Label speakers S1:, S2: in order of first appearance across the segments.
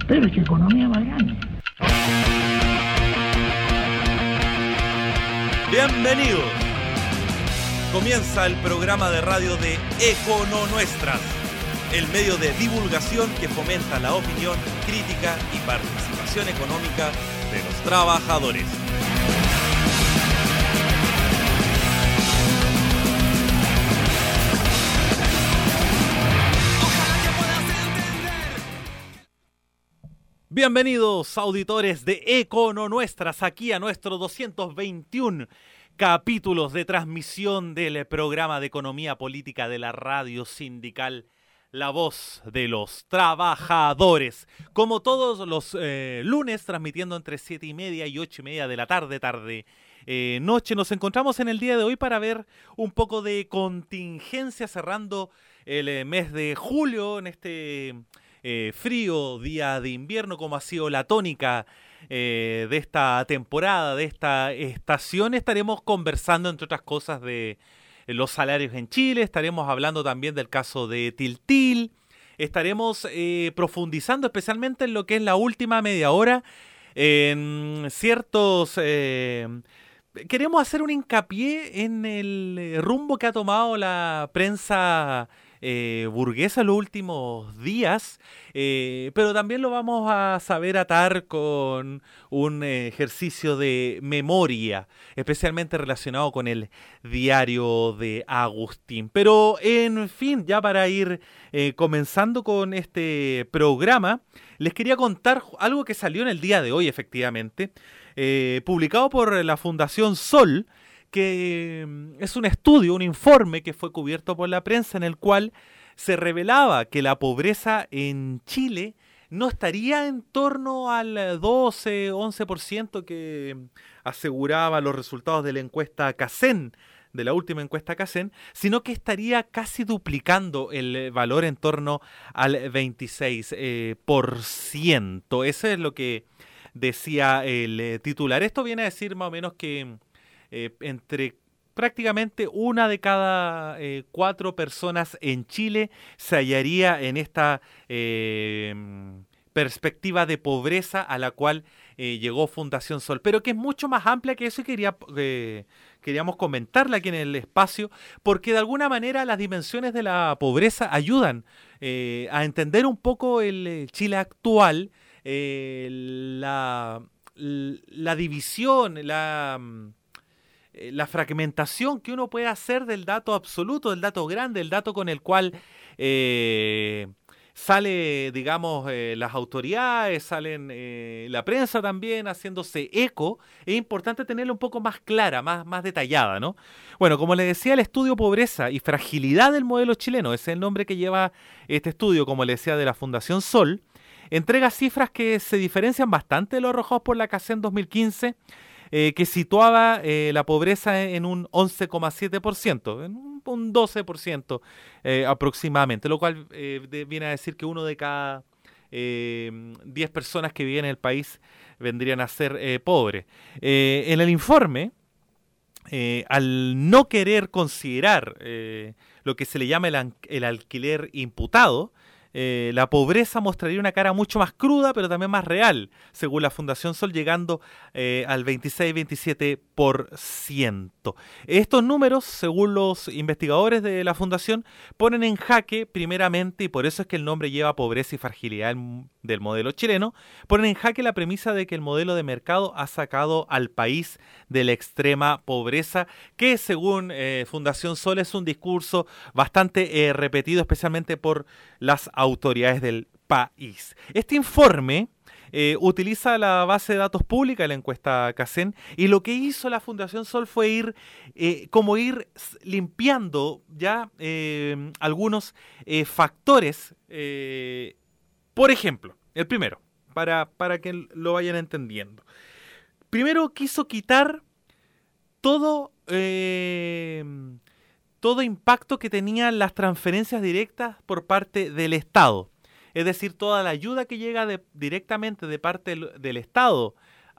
S1: Pero es que economía más grande.
S2: Bienvenidos. Comienza el programa de radio de Econonuestras, el medio de divulgación que fomenta la opinión, crítica y participación económica de los trabajadores. Bienvenidos, auditores de Econonuestras, aquí a nuestro 221 capítulos de transmisión del programa de economía política de la radio sindical La Voz de los Trabajadores. Como todos los lunes, transmitiendo entre 7:30 y 8:30 de la tarde, noche, nos encontramos en el día de hoy para ver un poco de contingencia cerrando el mes de julio en este frío día de invierno, como ha sido la tónica de esta temporada, de esta estación. Estaremos conversando, entre otras cosas, de los salarios en Chile, estaremos hablando también del caso de Tiltil, estaremos profundizando especialmente en lo que es la última media hora, en ciertos... queremos hacer un hincapié en el rumbo que ha tomado la prensa burguesa en los últimos días, pero también lo vamos a saber atar con un ejercicio de memoria, especialmente relacionado con el diario de Agustín. Pero en fin, ya para ir comenzando con este programa, les quería contar algo que salió en el día de hoy, efectivamente, publicado por la Fundación Sol, que es un estudio, un informe que fue cubierto por la prensa en el cual se revelaba que la pobreza en Chile no estaría en torno al 12-11% que aseguraba los resultados de la encuesta CACEN, de la última encuesta CACEN, sino que estaría casi duplicando el valor en torno al 26%. Eso es lo que decía el titular. Esto viene a decir más o menos que entre prácticamente una de cada 4 personas en Chile se hallaría en esta perspectiva de pobreza a la cual llegó Fundación Sol, pero que es mucho más amplia que eso, y queríamos comentarla aquí en el espacio, porque de alguna manera las dimensiones de la pobreza ayudan a entender un poco el Chile actual, la división, la fragmentación que uno puede hacer del dato absoluto, del dato grande, el dato con el cual sale, digamos, las autoridades, salen la prensa también haciéndose eco. Es importante tenerla un poco más clara, más detallada, ¿no? Bueno, como les decía, el estudio Pobreza y Fragilidad del Modelo Chileno, ese es el nombre que lleva este estudio, como les decía, de la Fundación Sol, entrega cifras que se diferencian bastante de lo arrojados por la CACEN 2015, que situaba la pobreza en un 11,7%, en un 12% aproximadamente, lo cual viene a decir que uno de cada 10 personas que viven en el país vendrían a ser pobres. En el informe, al no querer considerar lo que se le llama el alquiler imputado, la pobreza mostraría una cara mucho más cruda, pero también más real, según la Fundación Sol, llegando al 26-27%. Estos números, según los investigadores de la Fundación, ponen en jaque, primeramente, y por eso es que el nombre lleva pobreza y fragilidad del modelo chileno, ponen en jaque la premisa de que el modelo de mercado ha sacado al país de la extrema pobreza, que según Fundación Sol es un discurso bastante repetido, especialmente por las autoridades del país. Este informe utiliza la base de datos pública de la encuesta CACEN, y lo que hizo la Fundación Sol fue ir limpiando ya algunos factores. Por ejemplo, el primero, para que lo vayan entendiendo. Primero quiso quitar todo impacto que tenían las transferencias directas por parte del Estado. Es decir, toda la ayuda que llega directamente de parte del Estado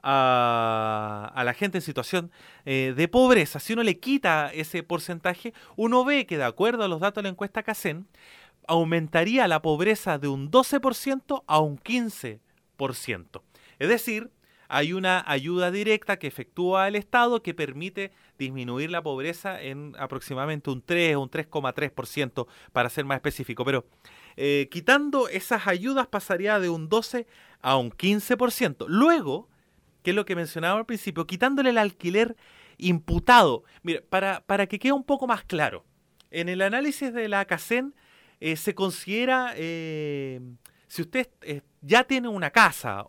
S2: a la gente en situación de pobreza. Si uno le quita ese porcentaje, uno ve que, de acuerdo a los datos de la encuesta CACEN, aumentaría la pobreza de un 12% a un 15%. 6%. Es decir, hay una ayuda directa que efectúa el Estado que permite disminuir la pobreza en aproximadamente un 3 o un 3,3%, para ser más específico. Pero quitando esas ayudas pasaría de un 12 a un 15%. Luego, que es lo que mencionaba al principio, quitándole el alquiler imputado. Mira, para que quede un poco más claro, en el análisis de la CACEN se considera, si usted ya tiene una casa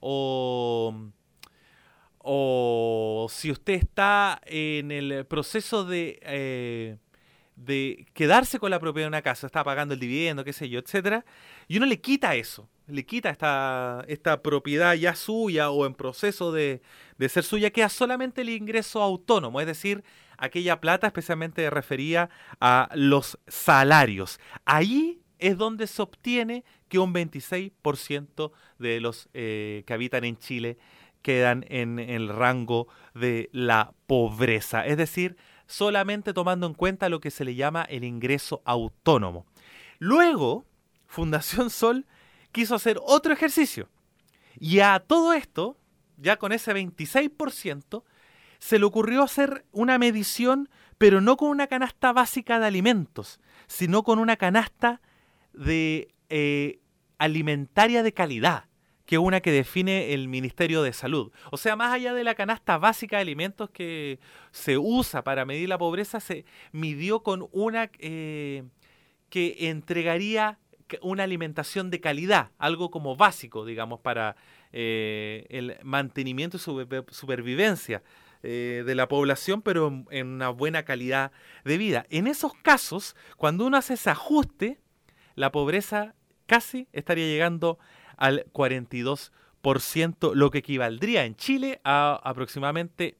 S2: o si usted está en el proceso de quedarse con la propiedad de una casa, está pagando el dividendo, qué sé yo, etcétera, y uno le quita eso, le quita esta propiedad ya suya o en proceso de ser suya, queda solamente el ingreso autónomo, es decir, aquella plata especialmente referida a los salarios. Ahí es donde se obtiene que un 26% de los que habitan en Chile quedan en el rango de la pobreza, es decir, solamente tomando en cuenta lo que se le llama el ingreso autónomo. Luego, Fundación Sol quiso hacer otro ejercicio y a todo esto, ya con ese 26%, se le ocurrió hacer una medición, pero no con una canasta básica de alimentos, sino con una canasta de alimentaria de calidad, que es una que define el Ministerio de Salud. O sea, más allá de la canasta básica de alimentos que se usa para medir la pobreza, se midió con una que entregaría una alimentación de calidad, algo como básico, digamos, para el mantenimiento y supervivencia de la población, pero en una buena calidad de vida. En esos casos, cuando uno hace ese ajuste, la pobreza casi estaría llegando al 42%, lo que equivaldría en Chile a aproximadamente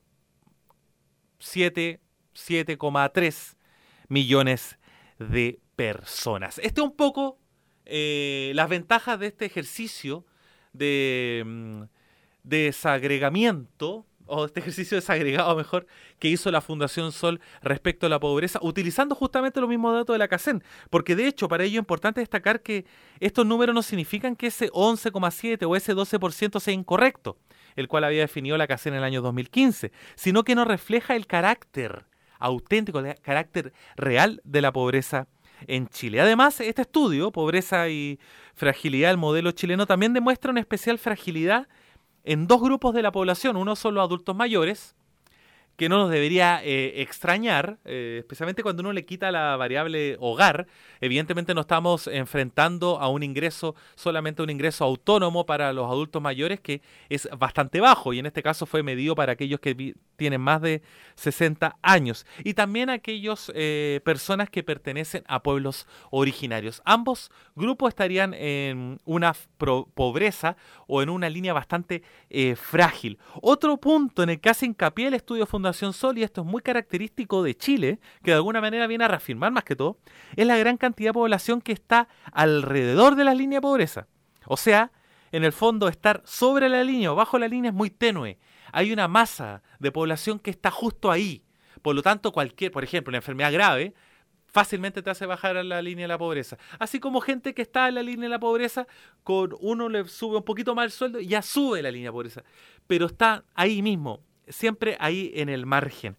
S2: 7,3 millones de personas. Este es un poco las ventajas de este ejercicio de desagregamiento, o este ejercicio desagregado mejor, que hizo la Fundación Sol respecto a la pobreza, utilizando justamente los mismos datos de la CACEN, porque de hecho para ello es importante destacar que estos números no significan que ese 11,7 o ese 12% sea incorrecto, el cual había definido la CACEN en el año 2015, sino que no refleja el carácter auténtico, el carácter real de la pobreza en Chile. Además, este estudio, Pobreza y Fragilidad del Modelo Chileno, también demuestra una especial fragilidad en dos grupos de la población. Uno son los adultos mayores, que no nos debería extrañar, especialmente cuando uno le quita la variable hogar. Evidentemente no estamos enfrentando a un ingreso, solamente un ingreso autónomo para los adultos mayores, que es bastante bajo, y en este caso fue medido para aquellos que tienen más de 60 años, y también aquellas personas que pertenecen a pueblos originarios. Ambos grupos estarían en una pobreza o en una línea bastante frágil. Otro punto en el que hace hincapié el estudio Fundación Sol, y esto es muy característico de Chile, que de alguna manera viene a reafirmar más que todo, es la gran cantidad de población que está alrededor de la línea de pobreza. O sea, en el fondo estar sobre la línea o bajo la línea es muy tenue. Hay una masa de población que está justo ahí. Por lo tanto, por ejemplo, una enfermedad grave fácilmente te hace bajar a la línea de la pobreza. Así como gente que está en la línea de la pobreza, con uno le sube un poquito más el sueldo y ya sube la línea de pobreza. Pero está ahí mismo, siempre ahí en el margen.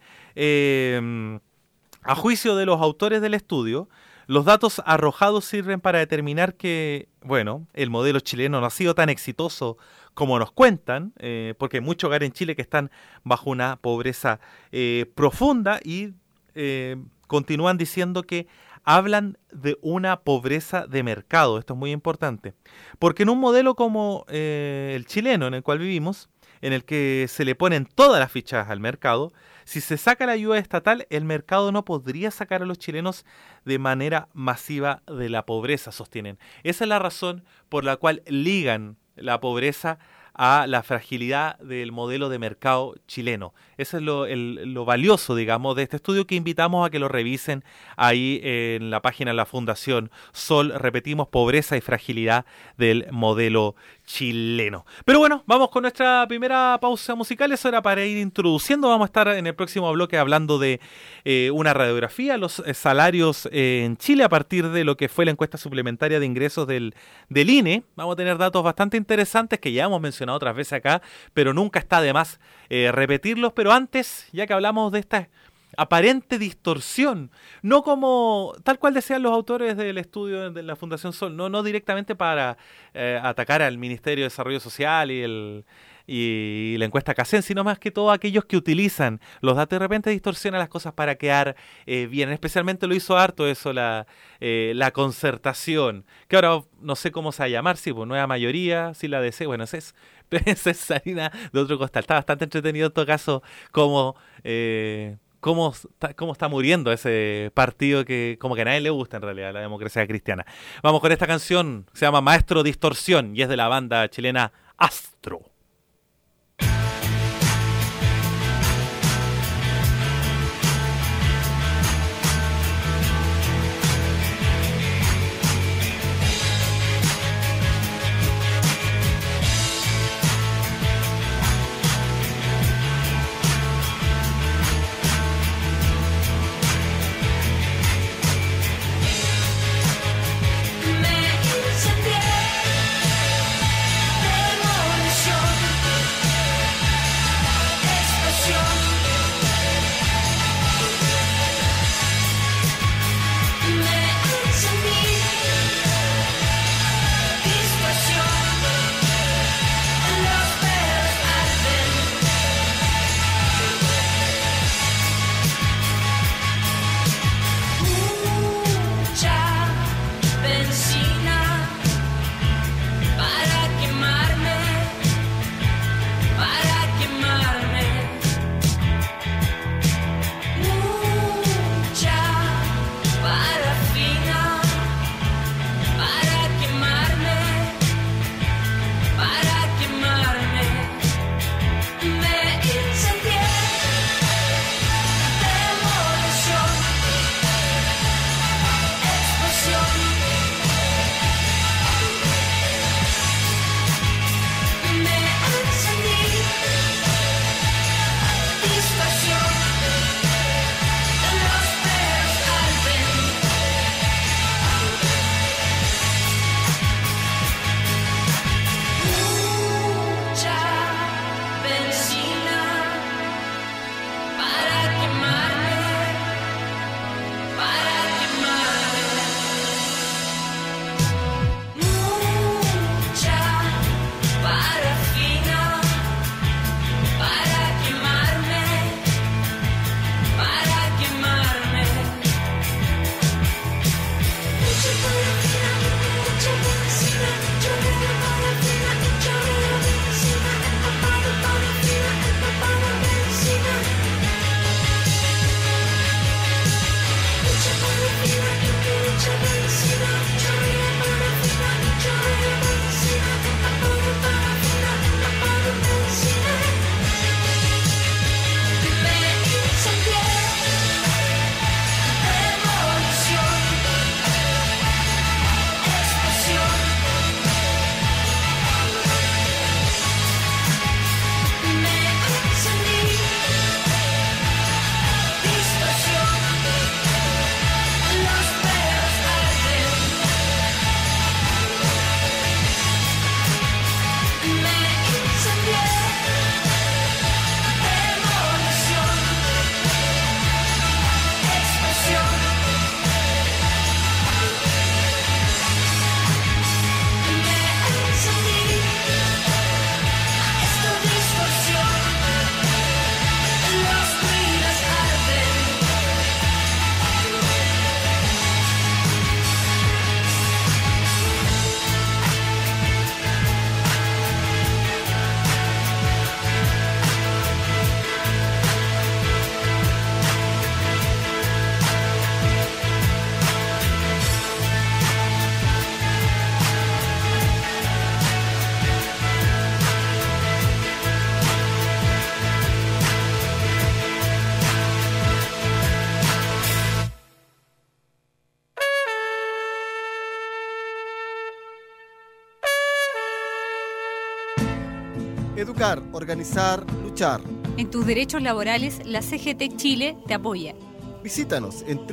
S2: A juicio de los autores del estudio, los datos arrojados sirven para determinar que, bueno, el modelo chileno no ha sido tan exitoso como nos cuentan, porque hay muchos hogares en Chile que están bajo una pobreza profunda, y continúan diciendo que hablan de una pobreza de mercado. Esto es muy importante, porque en un modelo como el chileno en el cual vivimos, en el que se le ponen todas las fichas al mercado, si se saca la ayuda estatal, el mercado no podría sacar a los chilenos de manera masiva de la pobreza, sostienen. Esa es la razón por la cual ligan la pobreza a la fragilidad del modelo de mercado chileno. Eso es lo valioso, digamos, de este estudio, que invitamos a que lo revisen ahí en la página de la Fundación Sol. Repetimos, pobreza y fragilidad del modelo chileno. Pero bueno, vamos con nuestra primera pausa musical. Eso era para ir introduciendo. Vamos a estar en el próximo bloque hablando de una radiografía, los salarios en Chile a partir de lo que fue la encuesta suplementaria de ingresos del INE. Vamos a tener datos bastante interesantes que ya hemos mencionado mencionado otras veces acá, pero nunca está de más repetirlos. Pero antes, ya que hablamos de esta aparente distorsión, no como tal cual decían los autores del estudio de la Fundación Sol, no directamente para atacar al Ministerio de Desarrollo Social y la encuesta CACEN, sino más que todo aquellos que utilizan los datos y de repente distorsionan las cosas para quedar bien. Especialmente lo hizo harto eso la Concertación, que ahora no sé cómo se va a llamar, sí, pues nueva mayoría, sí la DC, bueno, esa es harina de otro costal. Está bastante entretenido en todo caso cómo está muriendo ese partido que como que a nadie le gusta en realidad, la democracia cristiana. Vamos con esta canción, se llama Maestro Distorsión y es de la banda chilena Astro.
S1: Educar, organizar, luchar.
S3: En tus derechos laborales, la CGT Chile te apoya.
S1: Visítanos en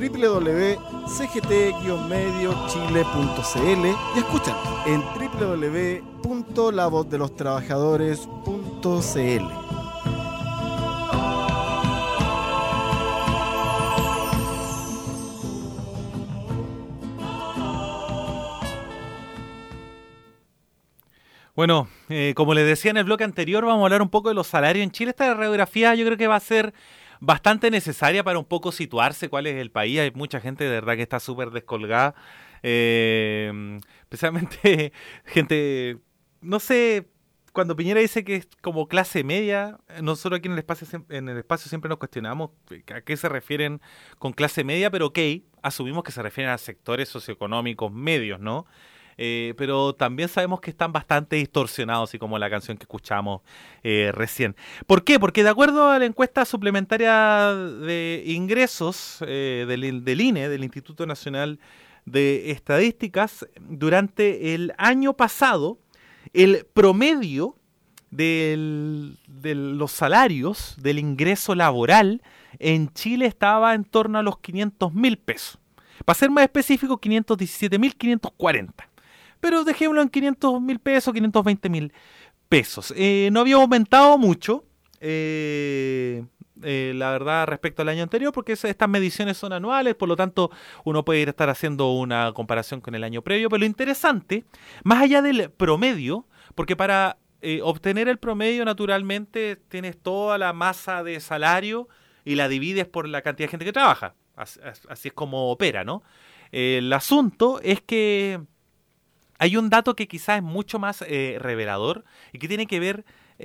S1: www.cgt-mediochile.cl y escúchanos en www.lavozdelostrabajadores.cl.
S2: Bueno, como les decía en el bloque anterior, vamos a hablar un poco de los salarios en Chile. Esta radiografía yo creo que va a ser bastante necesaria para un poco situarse cuál es el país. Hay mucha gente de verdad que está súper descolgada, especialmente gente, no sé, cuando Piñera dice que es como clase media, nosotros aquí en el espacio siempre nos cuestionamos a qué se refieren con clase media, pero ok, asumimos que se refieren a sectores socioeconómicos medios, ¿no? Pero también sabemos que están bastante distorsionados, así como la canción que escuchamos recién. ¿Por qué? Porque de acuerdo a la encuesta suplementaria de ingresos del INE, del Instituto Nacional de Estadísticas, durante el año pasado, el promedio de los salarios del ingreso laboral en Chile estaba en torno a los 500.000 pesos. Para ser más específico, 517.540. Pero dejémoslo en 500.000 pesos, 520.000 pesos. No había aumentado mucho, la verdad, respecto al año anterior, porque estas mediciones son anuales, por lo tanto uno puede estar haciendo una comparación con el año previo. Pero lo interesante, más allá del promedio, porque para obtener el promedio naturalmente tienes toda la masa de salario y la divides por la cantidad de gente que trabaja. Así es como opera, ¿no? El asunto es que hay un dato que quizás es mucho más revelador y que tiene que ver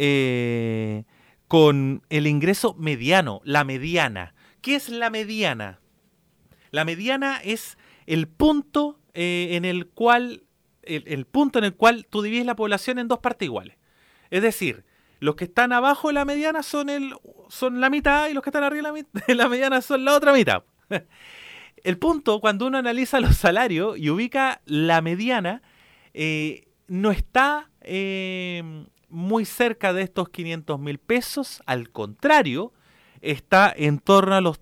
S2: con el ingreso mediano, la mediana. ¿Qué es la mediana? La mediana es el punto en el cual tú divides la población en dos partes iguales. Es decir, los que están abajo de la mediana son la mitad y los que están arriba de la mediana son la otra mitad. El punto, cuando uno analiza los salarios y ubica la mediana, no está muy cerca de estos 500.000 pesos, al contrario, está en torno a los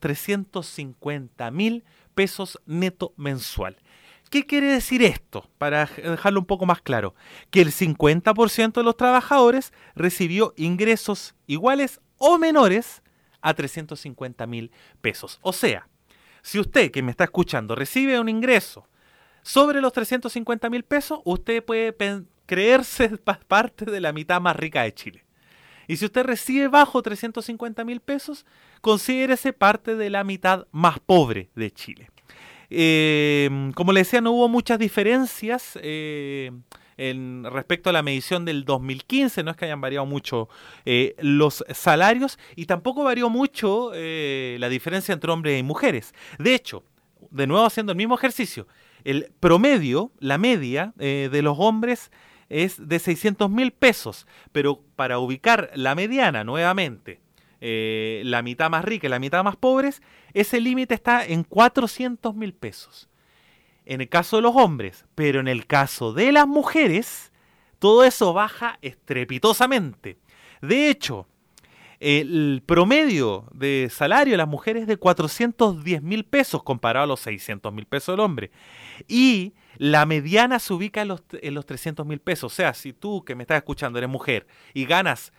S2: 350.000 pesos neto mensual. ¿Qué quiere decir esto? Para dejarlo un poco más claro, que el 50% de los trabajadores recibió ingresos iguales o menores a 350.000 pesos. O sea, si usted que me está escuchando recibe un ingreso sobre los 350.000 pesos, usted puede creerse parte de la mitad más rica de Chile. Y si usted recibe bajo 350.000 pesos, considérese parte de la mitad más pobre de Chile. Como le decía, no hubo muchas diferencias respecto a la medición del 2015, no es que hayan variado mucho los salarios y tampoco varió mucho la diferencia entre hombres y mujeres. De hecho, de nuevo haciendo el mismo ejercicio, el promedio, la media de los hombres es de 600.000 pesos, pero para ubicar la mediana nuevamente, la mitad más rica y la mitad más pobres, ese límite está en 400.000 pesos. En el caso de los hombres, pero en el caso de las mujeres, todo eso baja estrepitosamente. De hecho, el promedio de salario de las mujeres es de 410.000 pesos comparado a los 600.000 pesos del hombre. Y la mediana se ubica en los 300.000 pesos. O sea, si tú que me estás escuchando eres mujer y ganas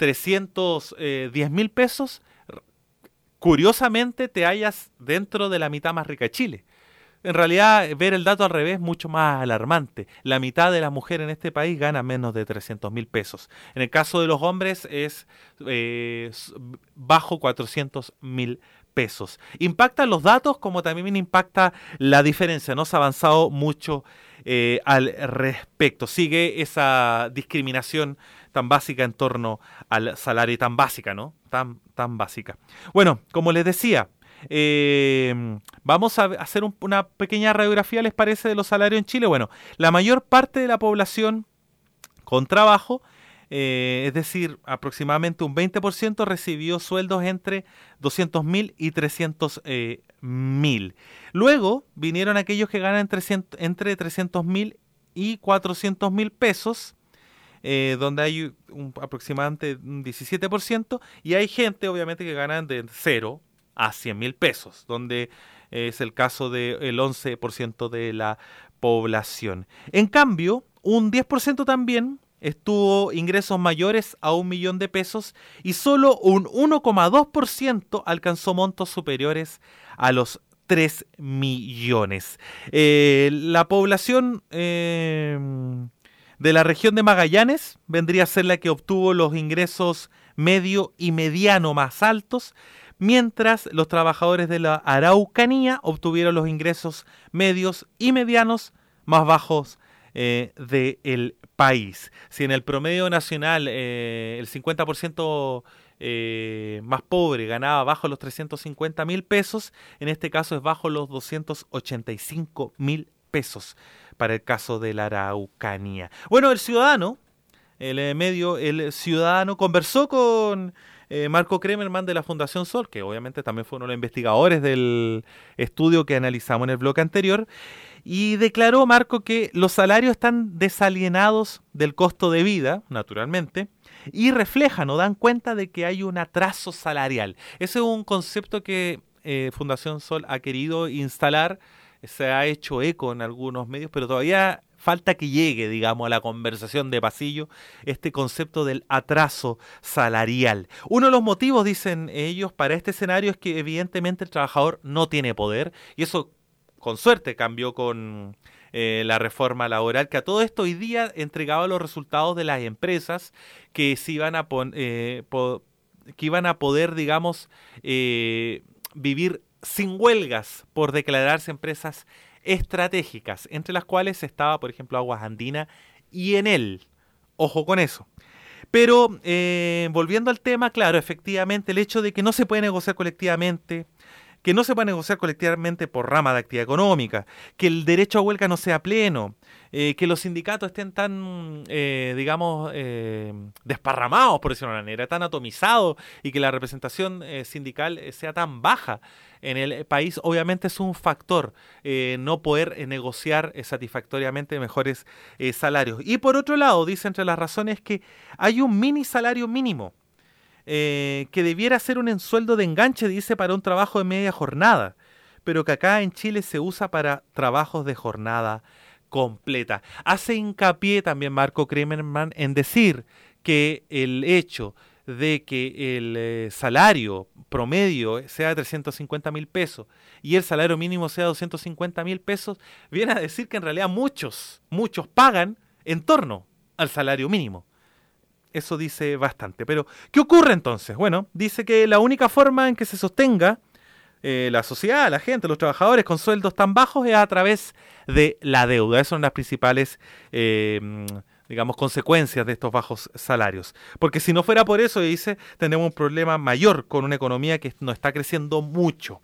S2: 310.000 pesos, curiosamente te hallas dentro de la mitad más rica de Chile. En realidad, ver el dato al revés es mucho más alarmante. La mitad de las mujeres en este país gana menos de 300.000 pesos. En el caso de los hombres es bajo 400.000 pesos. Impactan los datos como también impacta la diferencia. No se ha avanzado mucho al respecto. Sigue esa discriminación tan básica en torno al salario, tan básica, ¿no? Tan básica. Bueno, como les decía, vamos a hacer una pequeña radiografía, ¿les parece?, de los salarios en Chile. Bueno, la mayor parte de la población con trabajo, es decir, aproximadamente un 20%, recibió sueldos entre 200.000 y 300.000. Luego vinieron aquellos que ganan entre 300.000 y 400.000 pesos, donde hay aproximadamente un 17%, y hay gente, obviamente, que ganan de 0 a 100.000 pesos, donde es el caso del 11% de la población. En cambio, un 10% también tuvo ingresos mayores a 1 millón de pesos y solo un 1,2% alcanzó montos superiores a los 3 millones. La población de la región de Magallanes vendría a ser la que obtuvo los ingresos medio y mediano más altos, mientras los trabajadores de la Araucanía obtuvieron los ingresos medios y medianos más bajos del país. Si en el promedio nacional el 50% más pobre ganaba bajo los 350.000 pesos, en este caso es bajo los 285.000 pesos para el caso de la Araucanía. Bueno, el ciudadano conversó con Marco Kremerman de la Fundación Sol, que obviamente también fue uno de los investigadores del estudio que analizamos en el bloque anterior, y declaró Marco que los salarios están desalienados del costo de vida, naturalmente, y reflejan o dan cuenta de que hay un atraso salarial. Ese es un concepto que Fundación Sol ha querido instalar, se ha hecho eco en algunos medios, pero todavía falta que llegue, digamos, a la conversación de pasillo este concepto del atraso salarial. Uno de los motivos, dicen ellos, para este escenario es que evidentemente el trabajador no tiene poder, y eso con suerte cambió con la reforma laboral, que a todo esto hoy día entregaba los resultados de las empresas que se iban a poder, digamos, vivir sin huelgas por declararse empresas estratégicas, entre las cuales estaba, por ejemplo, Aguas Andinas y Enel. Ojo con eso. Pero volviendo al tema, claro, efectivamente, el hecho de que no se puede negociar colectivamente, por rama de actividad económica, que el derecho a huelga no sea pleno, que los sindicatos estén tan, desparramados, por decirlo de una manera, tan atomizados, y que la representación sindical sea tan baja en el país, obviamente es un factor no poder negociar satisfactoriamente mejores salarios. Y por otro lado, dice entre las razones que hay un mini salario mínimo, que debiera ser un sueldo de enganche, dice, para un trabajo de media jornada, pero que acá en Chile se usa para trabajos de jornada completa. Hace hincapié también Marco Kremerman en decir que el hecho de que el salario promedio sea de 350.000 pesos y el salario mínimo sea de 250.000 pesos, viene a decir que en realidad muchos pagan en torno al salario mínimo. Eso dice bastante. Pero, ¿qué ocurre entonces? Bueno, dice que la única forma en que se sostenga la sociedad, la gente, los trabajadores con sueldos tan bajos es a través de la deuda. Esas son las principales, consecuencias de estos bajos salarios. Porque si no fuera por eso, dice, tenemos un problema mayor con una economía que no está creciendo mucho.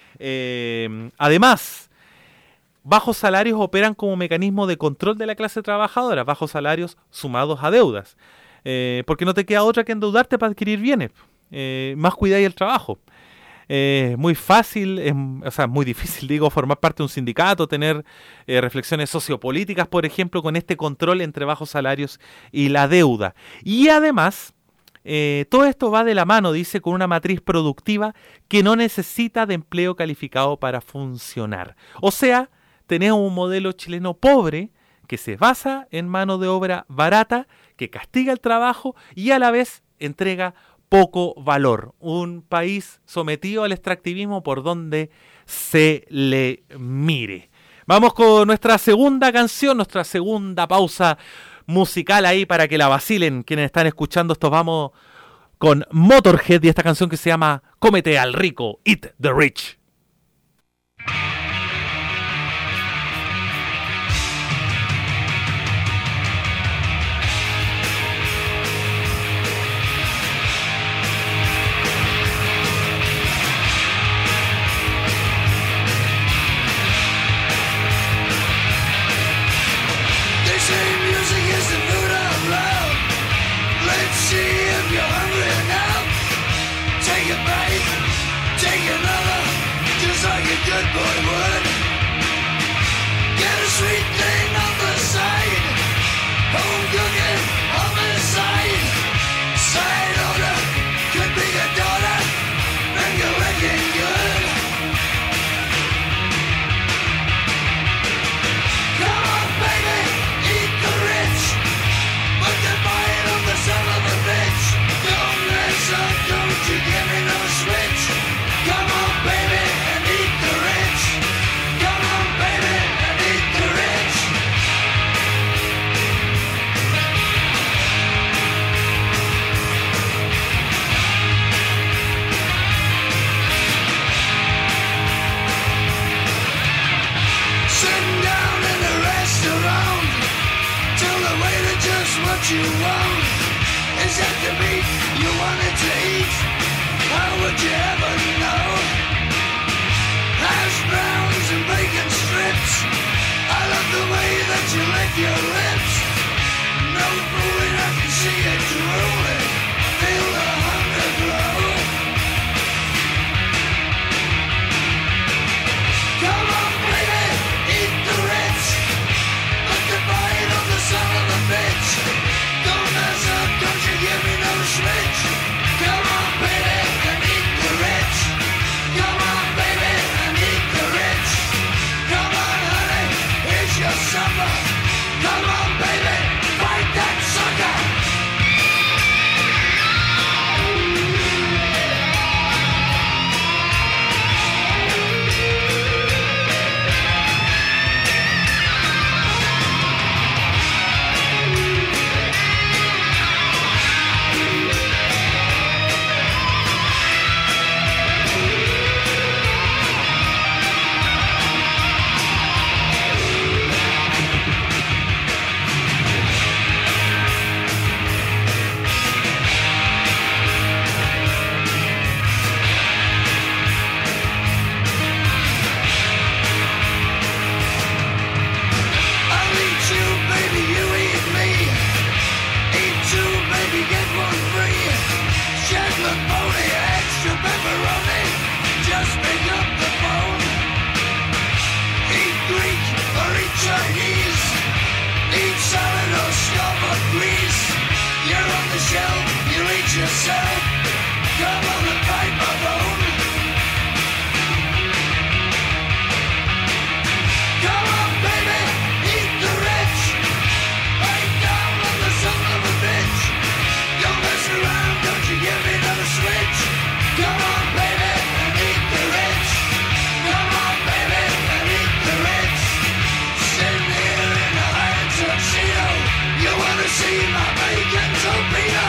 S2: Además, bajos salarios operan como mecanismo de control de la clase trabajadora, bajos salarios sumados a deudas. Porque no te queda otra que endeudarte para adquirir bienes. Más cuidáis el trabajo. Muy fácil, muy difícil, formar parte de un sindicato, tener reflexiones sociopolíticas, por ejemplo, con este control entre bajos salarios y la deuda. Y además, todo esto va de la mano, dice, con una matriz productiva que no necesita de empleo calificado para funcionar. O sea, tenemos un modelo chileno pobre que se basa en mano de obra barata, que castiga el trabajo y a la vez entrega poco valor. Un país sometido al extractivismo por donde se le mire. Vamos con nuestra segunda canción, nuestra segunda pausa musical ahí para que la vacilen quienes están escuchando esto. Vamos con Motorhead y esta canción que se llama Cómete al rico, Eat the Rich.
S3: Take a bite, take another. you want is that the meat you wanted to eat. How would you ever know? Hash browns and bacon strips. I love the way that you lick your lips. No food, I can see it drooling. Feel the hunger glow. Come on, baby, eat the rich. Put the bite on the son of a bitch. Don't mess up, don't you give me no switch. Come on, baby, and eat the rich. Come on, baby, and eat the rich. Come on, honey, here's your supper. Come on, baby, fight that sucker. Yourself, come on and bite my bone. Come on, baby, eat the rich. Bite down on the son of a bitch. Don't mess around, don't you give me no switch. Come on, baby, and eat the rich. Come on, baby, and eat the rich. Sitting here in a iron tuxedo. You wanna see my bacon torpedo?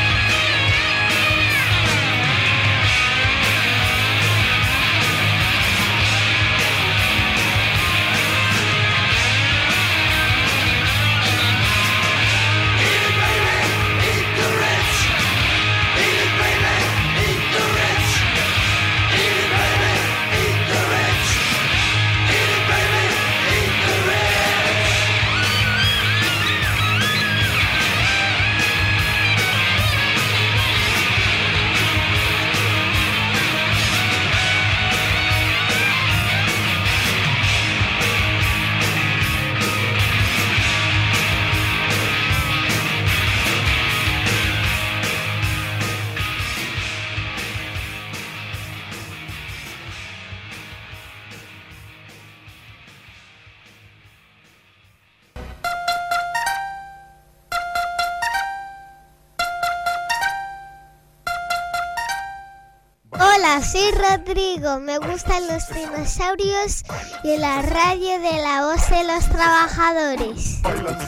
S4: Hola, soy Rodrigo, me gustan los dinosaurios y la radio de la voz de los trabajadores.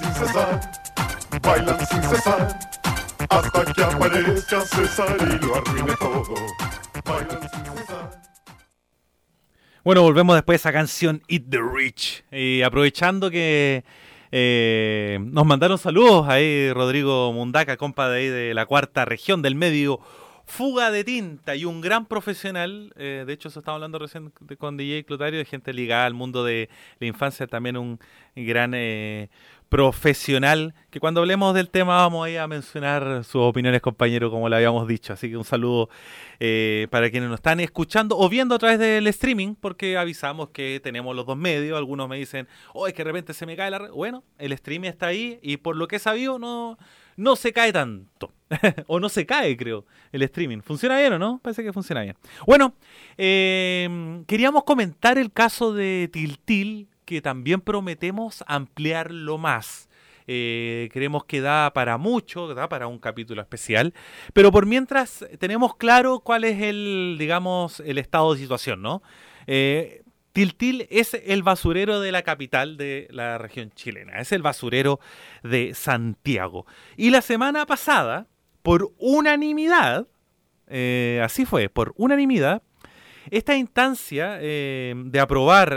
S5: Bailan sin cesar, hasta que aparezca César y lo arruine todo. Bailan sin cesar.
S2: Bueno, volvemos después de esa canción Eat the Rich. Aprovechando que nos mandaron saludos ahí Rodrigo Mundaca, compa de ahí de la cuarta región del medio, Fuga de Tinta, y un gran profesional, de hecho eso estaba hablando recién con DJ Clotario, de gente ligada al mundo de la infancia, también un gran profesional, que cuando hablemos del tema vamos a ir a mencionar sus opiniones, compañero, como le habíamos dicho. Así que un saludo para quienes nos están escuchando o viendo a través del streaming, porque avisamos que tenemos los dos medios. Algunos me dicen, es que de repente se me cae la red. Bueno, el streaming está ahí y por lo que he sabido no se cae tanto. O no se cae, creo, el streaming. ¿Funciona bien o no? Parece que funciona bien. Bueno, queríamos comentar el caso de Tiltil, que también prometemos ampliarlo más. Creemos que da para mucho, da para un capítulo especial, pero por mientras tenemos claro cuál es el estado de situación, ¿no? Tiltil es el basurero de la capital de la región chilena, es el basurero de Santiago. Y la semana pasada, por unanimidad, así fue, por unanimidad, Esta instancia de aprobar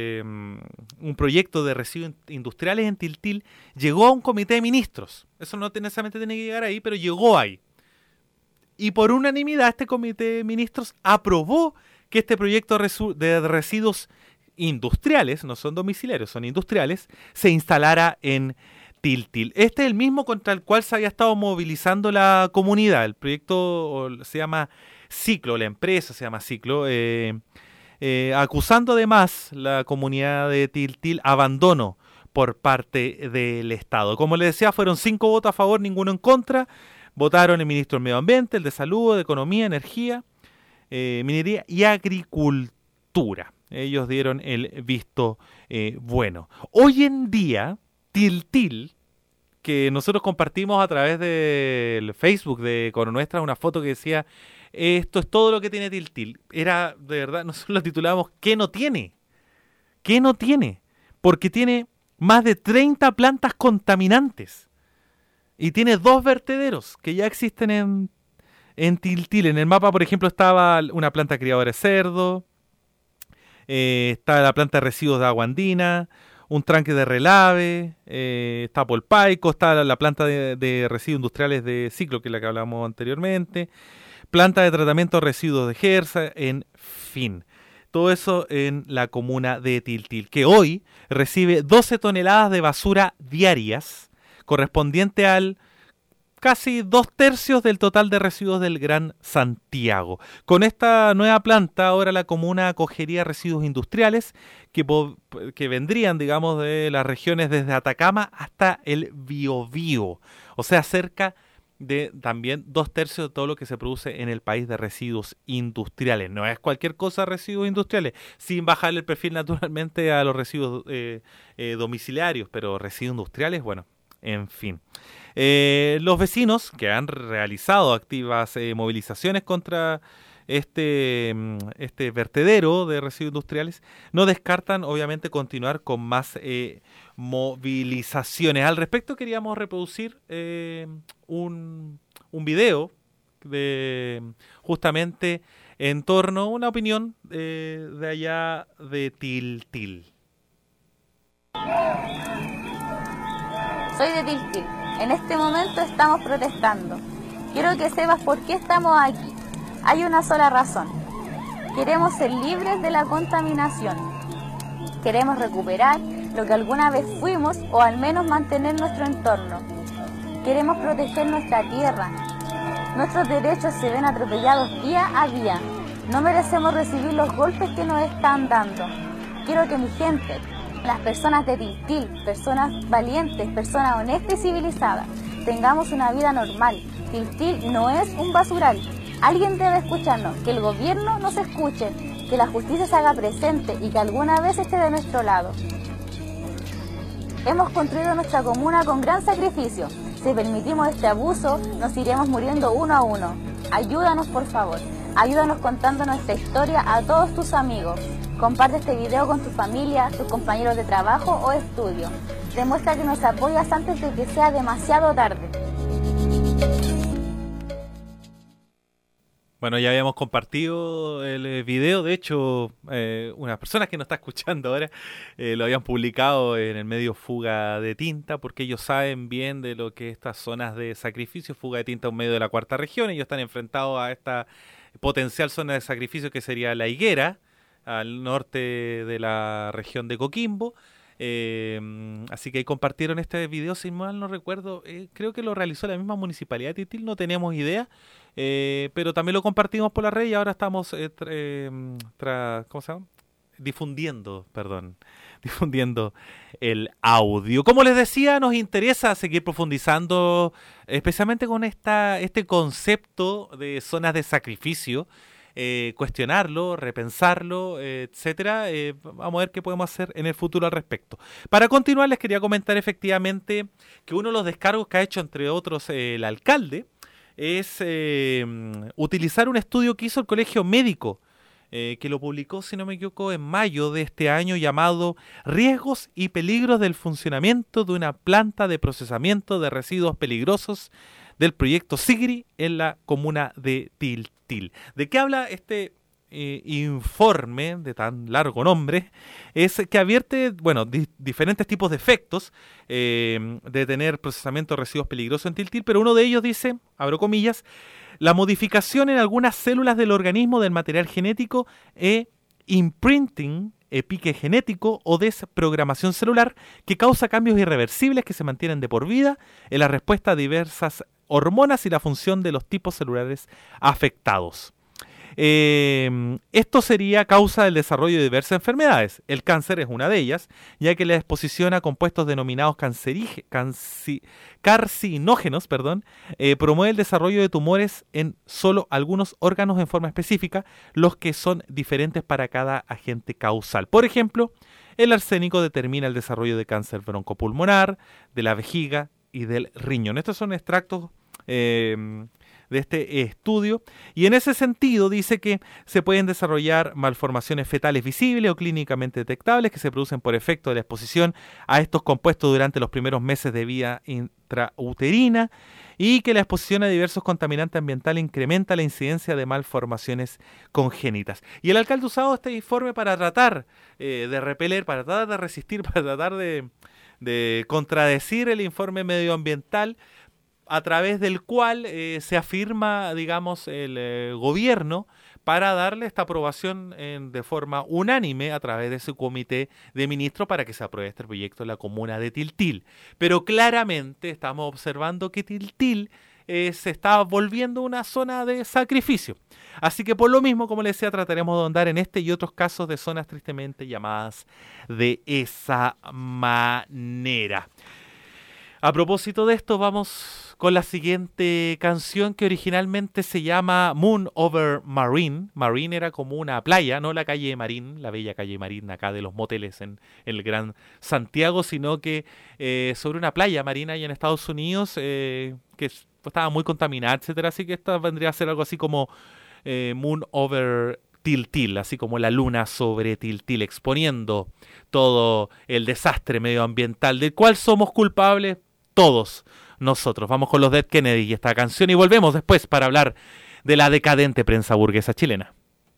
S2: un proyecto de residuos industriales en Tiltil llegó a un comité de ministros. Eso no necesariamente tiene que llegar ahí, pero llegó ahí. Y por unanimidad este comité de ministros aprobó que este proyecto de residuos industriales, no son domiciliarios, son industriales, se instalara en Tiltil. Este es el mismo contra el cual se había estado movilizando la comunidad. El proyecto se llama Ciclo, la empresa se llama Ciclo, acusando además la comunidad de Tiltil abandono por parte del Estado. Como les decía, fueron 5 votos a favor, ninguno en contra. Votaron el ministro del Medio Ambiente, el de Salud, de Economía, Energía, Minería y Agricultura. Ellos dieron el visto bueno. Hoy en día, Tiltil, que nosotros compartimos a través del Facebook de Econonuestra, una foto que decía, esto es todo lo que tiene Tiltil. Era, de verdad, nosotros lo titulábamos, ¿qué no tiene? ¿Qué no tiene? Porque tiene más de 30 plantas contaminantes. Y tiene 2 vertederos que ya existen en Tiltil. En el mapa, por ejemplo, estaba una planta criadora de cerdo, está la planta de residuos de agua andina, un tranque de relave, está Polpaico, está la planta de residuos industriales de Ciclo, que es la que hablamos anteriormente, planta de tratamiento de residuos de Gersa, en fin. Todo eso en la comuna de Tiltil, que hoy recibe 12 toneladas de basura diarias, correspondiente al casi 2/3 del total de residuos del Gran Santiago. Con esta nueva planta, ahora la comuna acogería residuos industriales que vendrían, digamos, de las regiones desde Atacama hasta el Biobío. O sea, cerca de también 2/3 de todo lo que se produce en el país de residuos industriales. No es cualquier cosa residuos industriales, sin bajarle el perfil naturalmente a los residuos domiciliarios, pero residuos industriales, bueno, en fin. Los vecinos que han realizado activas movilizaciones contra este vertedero de residuos industriales no descartan obviamente continuar con más movilizaciones. Al respecto queríamos reproducir un video de justamente en torno a una opinión de allá de Tiltil.
S6: Soy de Tiltil. En este momento estamos protestando. Quiero que sepas por qué estamos aquí. Hay una sola razón. Queremos ser libres de la contaminación. Queremos recuperar lo que alguna vez fuimos o al menos mantener nuestro entorno. Queremos proteger nuestra tierra. Nuestros derechos se ven atropellados día a día. No merecemos recibir los golpes que nos están dando. Quiero que mi gente, las personas de Tiltil, personas valientes, personas honestas y civilizadas, tengamos una vida normal. Tiltil no es un basural. Alguien debe escucharnos, que el gobierno nos escuche, que la justicia se haga presente y que alguna vez esté de nuestro lado. Hemos construido nuestra comuna con gran sacrificio. Si permitimos este abuso, nos iremos muriendo uno a uno. Ayúdanos, por favor. Ayúdanos contando nuestra historia a todos tus amigos. Comparte este video con tu familia, tus compañeros de trabajo o estudio. Demuestra que nos apoyas antes de que sea demasiado tarde.
S2: Bueno, ya habíamos compartido el video, de hecho, unas personas que nos está escuchando ahora lo habían publicado en el medio Fuga de Tinta, porque ellos saben bien de lo que estas zonas de sacrificio. Fuga de Tinta es un medio de la 4ª región, ellos están enfrentados a esta potencial zona de sacrificio que sería La Higuera, al norte de la región de Coquimbo. Así que ahí compartieron este video, si mal no recuerdo, creo que lo realizó la misma municipalidad de Tiltil, no tenemos idea, pero también lo compartimos por la red y ahora estamos ¿cómo se llama? Difundiendo el audio. Como les decía, nos interesa seguir profundizando especialmente con este concepto de zonas de sacrificio, cuestionarlo, repensarlo, etcétera. Vamos a ver qué podemos hacer en el futuro al respecto. Para continuar, les quería comentar efectivamente que uno de los descargos que ha hecho, entre otros, el alcalde, es utilizar un estudio que hizo el Colegio Médico, que lo publicó, si no me equivoco, en mayo de este año, llamado Riesgos y peligros del funcionamiento de una planta de procesamiento de residuos peligrosos del proyecto Sigri en la comuna de Tiltil. ¿De qué habla este informe de tan largo nombre es que advierte, bueno, diferentes tipos de efectos de tener procesamiento de residuos peligrosos en Tiltil, pero uno de ellos dice, abro comillas, la modificación en algunas células del organismo del material genético imprinting, pique genético o desprogramación celular que causa cambios irreversibles que se mantienen de por vida en la respuesta a diversas hormonas y la función de los tipos celulares afectados. Esto sería causa del desarrollo de diversas enfermedades. El cáncer es una de ellas, ya que la exposición a compuestos denominados carcinógenos, promueve el desarrollo de tumores en solo algunos órganos en forma específica, los que son diferentes para cada agente causal. Por ejemplo, el arsénico determina el desarrollo de cáncer broncopulmonar, de la vejiga y del riñón. Estos son extractos de este estudio, y en ese sentido dice que se pueden desarrollar malformaciones fetales visibles o clínicamente detectables que se producen por efecto de la exposición a estos compuestos durante los primeros meses de vida intrauterina, y que la exposición a diversos contaminantes ambientales incrementa la incidencia de malformaciones congénitas. Y el alcalde ha usado este informe para tratar de repeler, para tratar de resistir, para tratar de contradecir el informe medioambiental, a través del cual se afirma, digamos, el gobierno para darle esta aprobación de forma unánime a través de su comité de ministros para que se apruebe este proyecto en la comuna de Tiltil. Pero claramente estamos observando que Tiltil se está volviendo una zona de sacrificio. Así que por lo mismo, como les decía, trataremos de ahondar en este y otros casos de zonas tristemente llamadas de esa manera. A propósito de esto, vamos con la siguiente canción, que originalmente se llama Moon Over Marine. Marine era como una playa, no la calle Marín, la bella calle Marín acá de los moteles en el Gran Santiago, sino que sobre una playa marina allá en Estados Unidos que estaba muy contaminada, etcétera. Así que esta vendría a ser algo así como Moon Over Tiltil, así como la luna sobre Tiltil, exponiendo todo el desastre medioambiental del cual somos culpables todos nosotros. Vamos con los Dead Kennedy y esta canción, y volvemos después para hablar de la decadente prensa burguesa chilena.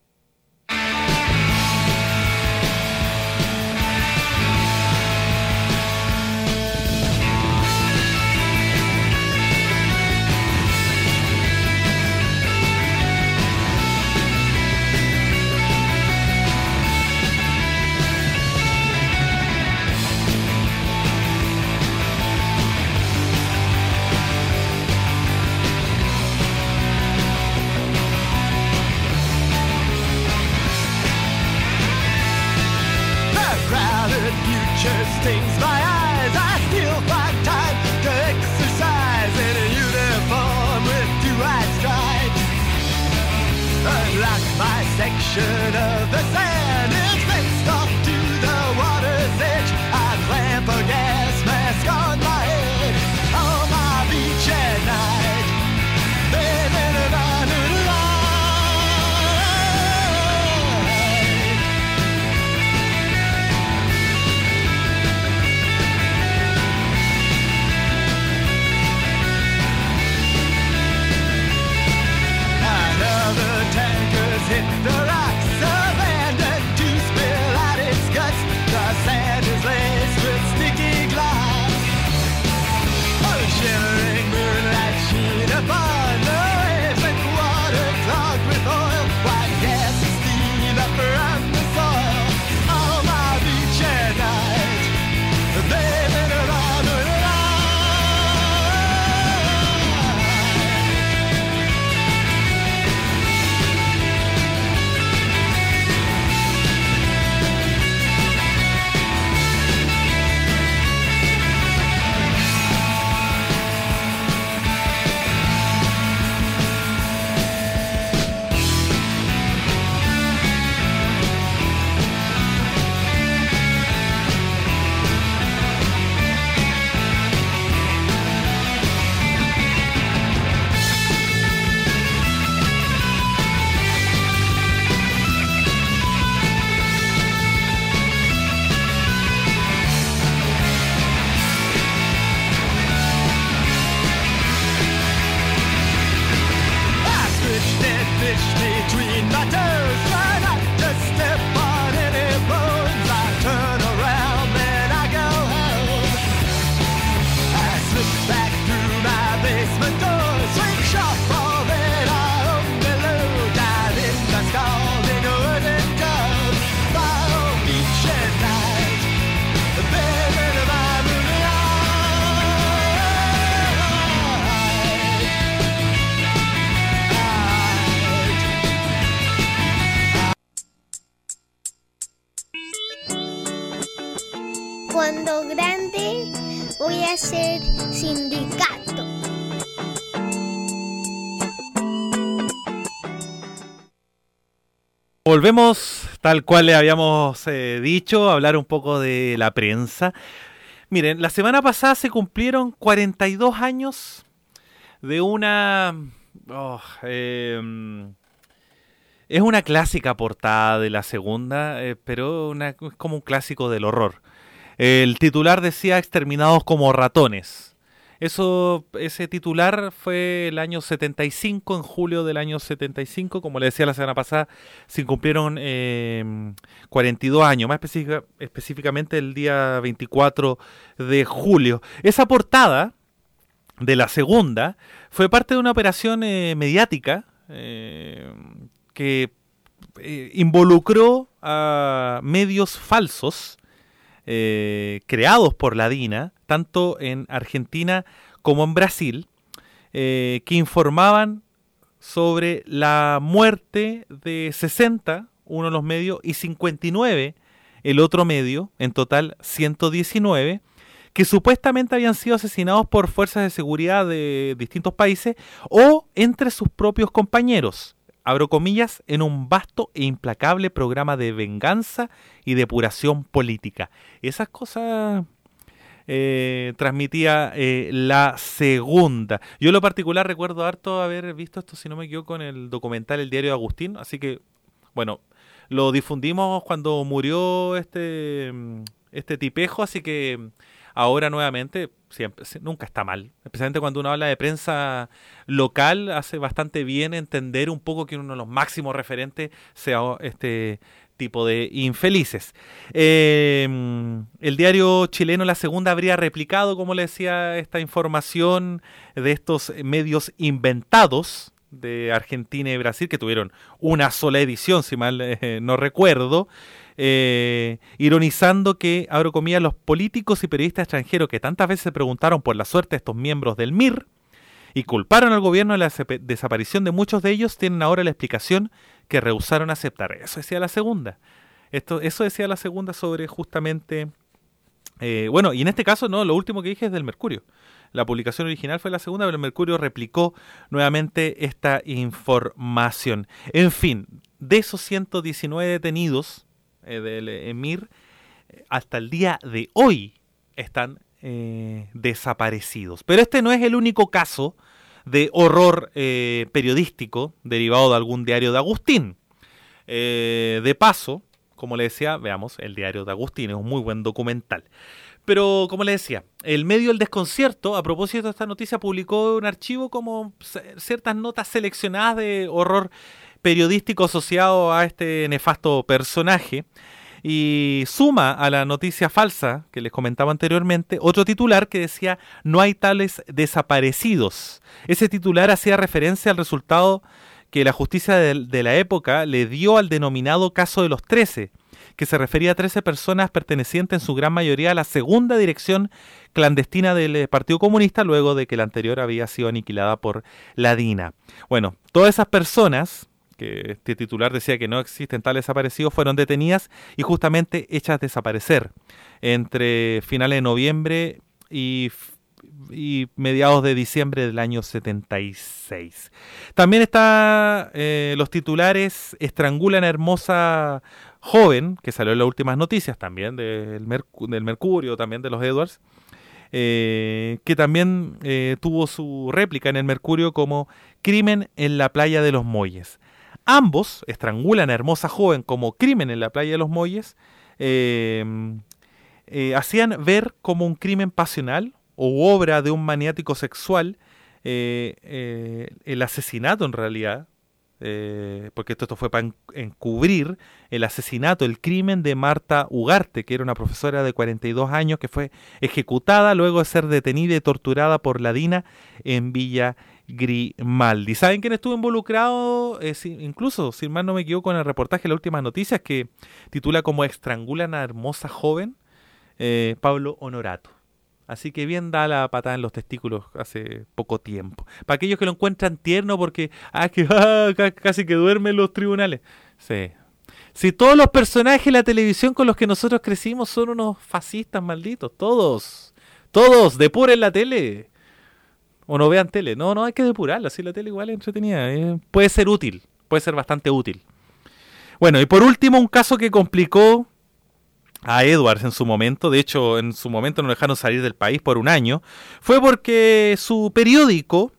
S3: Stings my eyes, I still find time to exercise in a uniform with 2 white stripes. Unlock my section of the sand, it's faced off to the water's edge. I clamp a gas mask on my head on my beach at night, living an honored life. Hit the rocks, abandoned basement door, swing shop all that I own below. Died in my scalding wooden tub, fire beach at night, the bed of my
S4: Cuando grande voy a ser sindicato.
S2: Volvemos, tal cual le habíamos dicho, a hablar un poco de la prensa. Miren, la semana pasada se cumplieron 42 años de una... es una clásica portada de La Segunda, pero es como un clásico del horror. El titular decía exterminados como ratones. Ese titular fue el año 75, en julio del año 75, como le decía la semana pasada, se cumplieron 42 años, más específicamente el día 24 de julio. Esa portada de La Segunda fue parte de una operación mediática que involucró a medios falsos creados por la DINA, tanto en Argentina como en Brasil, que informaban sobre la muerte de 60, uno de los medios, y 59, el otro medio, en total 119, que supuestamente habían sido asesinados por fuerzas de seguridad de distintos países o entre sus propios compañeros, abro comillas, en un vasto e implacable programa de venganza y depuración política. Esas cosas transmitía La Segunda. Yo en lo particular recuerdo harto haber visto esto, si no me equivoco, en el documental El Diario de Agustín, así que, bueno, lo difundimos cuando murió este tipejo, así que ahora nuevamente, nunca está mal, especialmente cuando uno habla de prensa local, hace bastante bien entender un poco que uno de los máximos referentes sea este tipo de infelices. El diario chileno La Segunda habría replicado, como le decía, esta información de estos medios inventados de Argentina y Brasil, que tuvieron una sola edición, si mal no recuerdo, ironizando que, abro comillas, los políticos y periodistas extranjeros que tantas veces se preguntaron por la suerte de estos miembros del MIR y culparon al gobierno de la desaparición de muchos de ellos, tienen ahora la explicación que rehusaron aceptar. Eso decía La Segunda. Eso decía La Segunda sobre justamente... bueno, y en este caso, no, lo último que dije es del Mercurio. La publicación original fue La Segunda, pero el Mercurio replicó nuevamente esta información. En fin, de esos 119 detenidos del EMIR, hasta el día de hoy están desaparecidos. Pero este no es el único caso de horror periodístico derivado de algún diario de Agustín. De paso, como le decía, veamos El Diario de Agustín, es un muy buen documental. Pero, como le decía, el medio El Desconcierto, a propósito de esta noticia, publicó un archivo como ciertas notas seleccionadas de horror periodístico asociado a este nefasto personaje, y suma a la noticia falsa que les comentaba anteriormente otro titular que decía: no hay tales desaparecidos. Ese titular hacía referencia al resultado que la justicia de la época le dio al denominado caso de los 13, que se refería a 13 personas pertenecientes en su gran mayoría a la segunda dirección clandestina del Partido Comunista, luego de que la anterior había sido aniquilada por la DINA. Bueno, todas esas personas, que este titular decía que no existen tales desaparecidos, fueron detenidas y justamente hechas desaparecer entre finales de noviembre y mediados de diciembre del año 76. También está los titulares: estrangulan a hermosa joven, que salió en las últimas noticias también del Mercurio, también de los Edwards, que también tuvo su réplica en el Mercurio como crimen en la playa de los Muelles. Ambos, estrangulan a hermosa joven como crimen en la playa de los Muelles, hacían ver como un crimen pasional o obra de un maniático sexual el asesinato, en realidad, porque esto fue para encubrir el asesinato, el crimen de Marta Ugarte, que era una profesora de 42 años que fue ejecutada luego de ser detenida y torturada por la DINA en Villa Grimaldi. ¿Saben quién estuvo involucrado? Incluso, si mal no me equivoco, en el reportaje de las últimas noticias, que titula como "Estrangulan a hermosa joven", Pablo Honorato. Así que bien da la patada en los testículos hace poco tiempo. Para aquellos que lo encuentran tierno porque casi que duerme en los tribunales. Sí. Si todos los personajes de la televisión con los que nosotros crecimos son unos fascistas malditos, todos, depuren la tele. O no vean tele. No hay que depurarla, si la tele igual es entretenida. Puede ser útil, puede ser bastante útil. Bueno, y por último, un caso que complicó a Edwards en su momento, de hecho en su momento no dejaron salir del país por un año, fue porque su periódico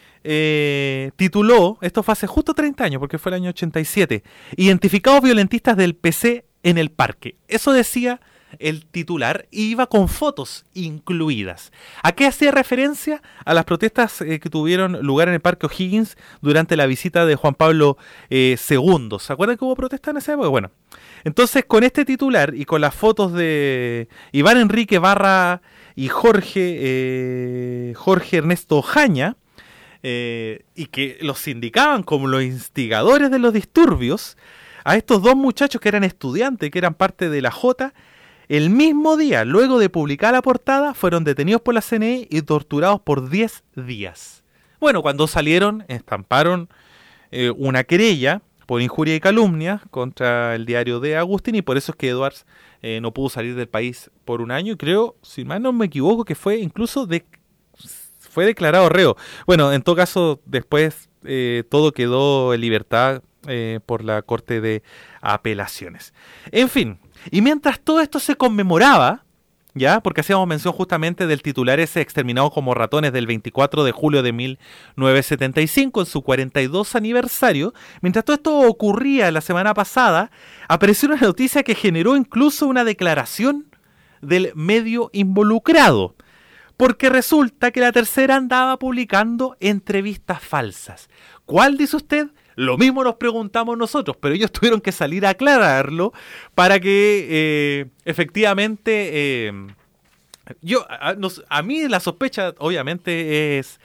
S2: tituló, esto fue hace justo 30 años, porque fue el año 87, "Identificados violentistas del PC en el parque". Eso decía el titular y iba con fotos incluidas. ¿A qué hacía referencia? A las protestas que tuvieron lugar en el Parque O'Higgins durante la visita de Juan Pablo II. ¿Se acuerdan que hubo protestas en esa época? Bueno, entonces con este titular y con las fotos de Iván Enrique Barra y Jorge Ernesto Jaña, y que los indicaban como los instigadores de los disturbios, a estos dos muchachos que eran estudiantes, que eran parte de la Jota, el mismo día, luego de publicar la portada, fueron detenidos por la CNI y torturados por 10 días. Bueno, cuando salieron, estamparon una querella por injuria y calumnia contra el diario de Agustín, y por eso es que Edwards no pudo salir del país por un año, y creo, si mal no me equivoco, que fue incluso fue declarado reo. Bueno, en todo caso, después todo quedó en libertad por la Corte de Apelaciones. En fin, y mientras todo esto se conmemoraba, ya, porque hacíamos mención justamente del titular ese "Exterminados como ratones" del 24 de julio de 1975, en su 42 aniversario, mientras todo esto ocurría la semana pasada, apareció una noticia que generó incluso una declaración del medio involucrado, porque resulta que La Tercera andaba publicando entrevistas falsas. ¿Cuál, dice usted? Lo mismo nos preguntamos nosotros, pero ellos tuvieron que salir a aclararlo para que efectivamente... a mí la sospecha obviamente es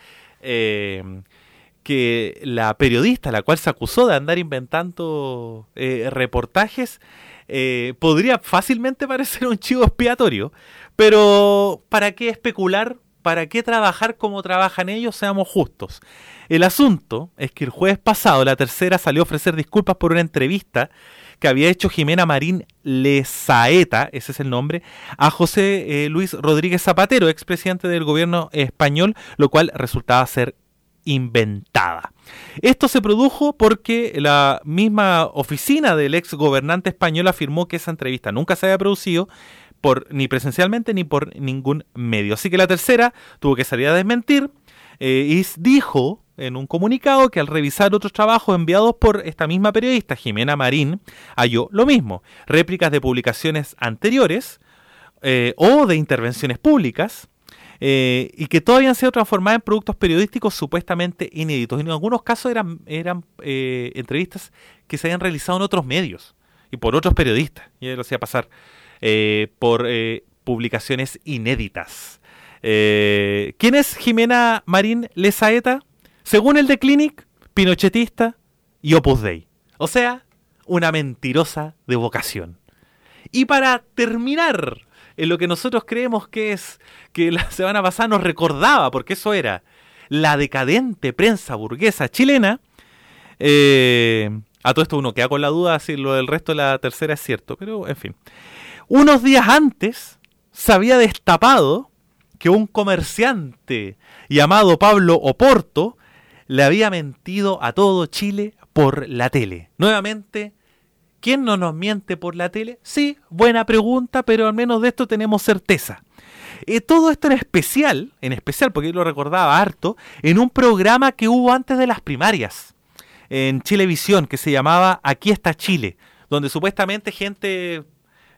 S2: que la periodista, la cual se acusó de andar inventando reportajes, podría fácilmente parecer un chivo expiatorio, pero ¿para qué especular? ¿Para qué trabajar como trabajan ellos? Seamos justos. El asunto es que el jueves pasado La Tercera salió a ofrecer disculpas por una entrevista que había hecho Jimena Marín Lezaeta, ese es el nombre, a José Luis Rodríguez Zapatero, expresidente del gobierno español, lo cual resultaba ser inventada. Esto se produjo porque la misma oficina del ex gobernante español afirmó que esa entrevista nunca se había producido ni presencialmente ni por ningún medio. Así que La Tercera tuvo que salir a desmentir y dijo en un comunicado que al revisar otros trabajos enviados por esta misma periodista, Jimena Marín, halló lo mismo: réplicas de publicaciones anteriores o de intervenciones públicas, y que todas habían sido transformadas en productos periodísticos supuestamente inéditos. En algunos casos eran entrevistas que se habían realizado en otros medios y por otros periodistas, y él lo hacía pasar por publicaciones inéditas. ¿Quién es Jimena Marín Lezaeta? Según el The Clinic, pinochetista y Opus Dei. O sea, una mentirosa de vocación. Y para terminar en lo que nosotros creemos que es, que la semana pasada nos recordaba, porque eso era la decadente prensa burguesa chilena, a todo esto uno queda con la duda si lo del resto de La Tercera es cierto, pero en fin. Unos días antes se había destapado que un comerciante llamado Pablo Oporto le había mentido a todo Chile por la tele. Nuevamente, ¿quién no nos miente por la tele? Sí, buena pregunta, pero al menos de esto tenemos certeza. Todo esto en especial, porque yo lo recordaba harto, en un programa que hubo antes de las primarias en Chilevisión, que se llamaba Aquí está Chile, donde supuestamente gente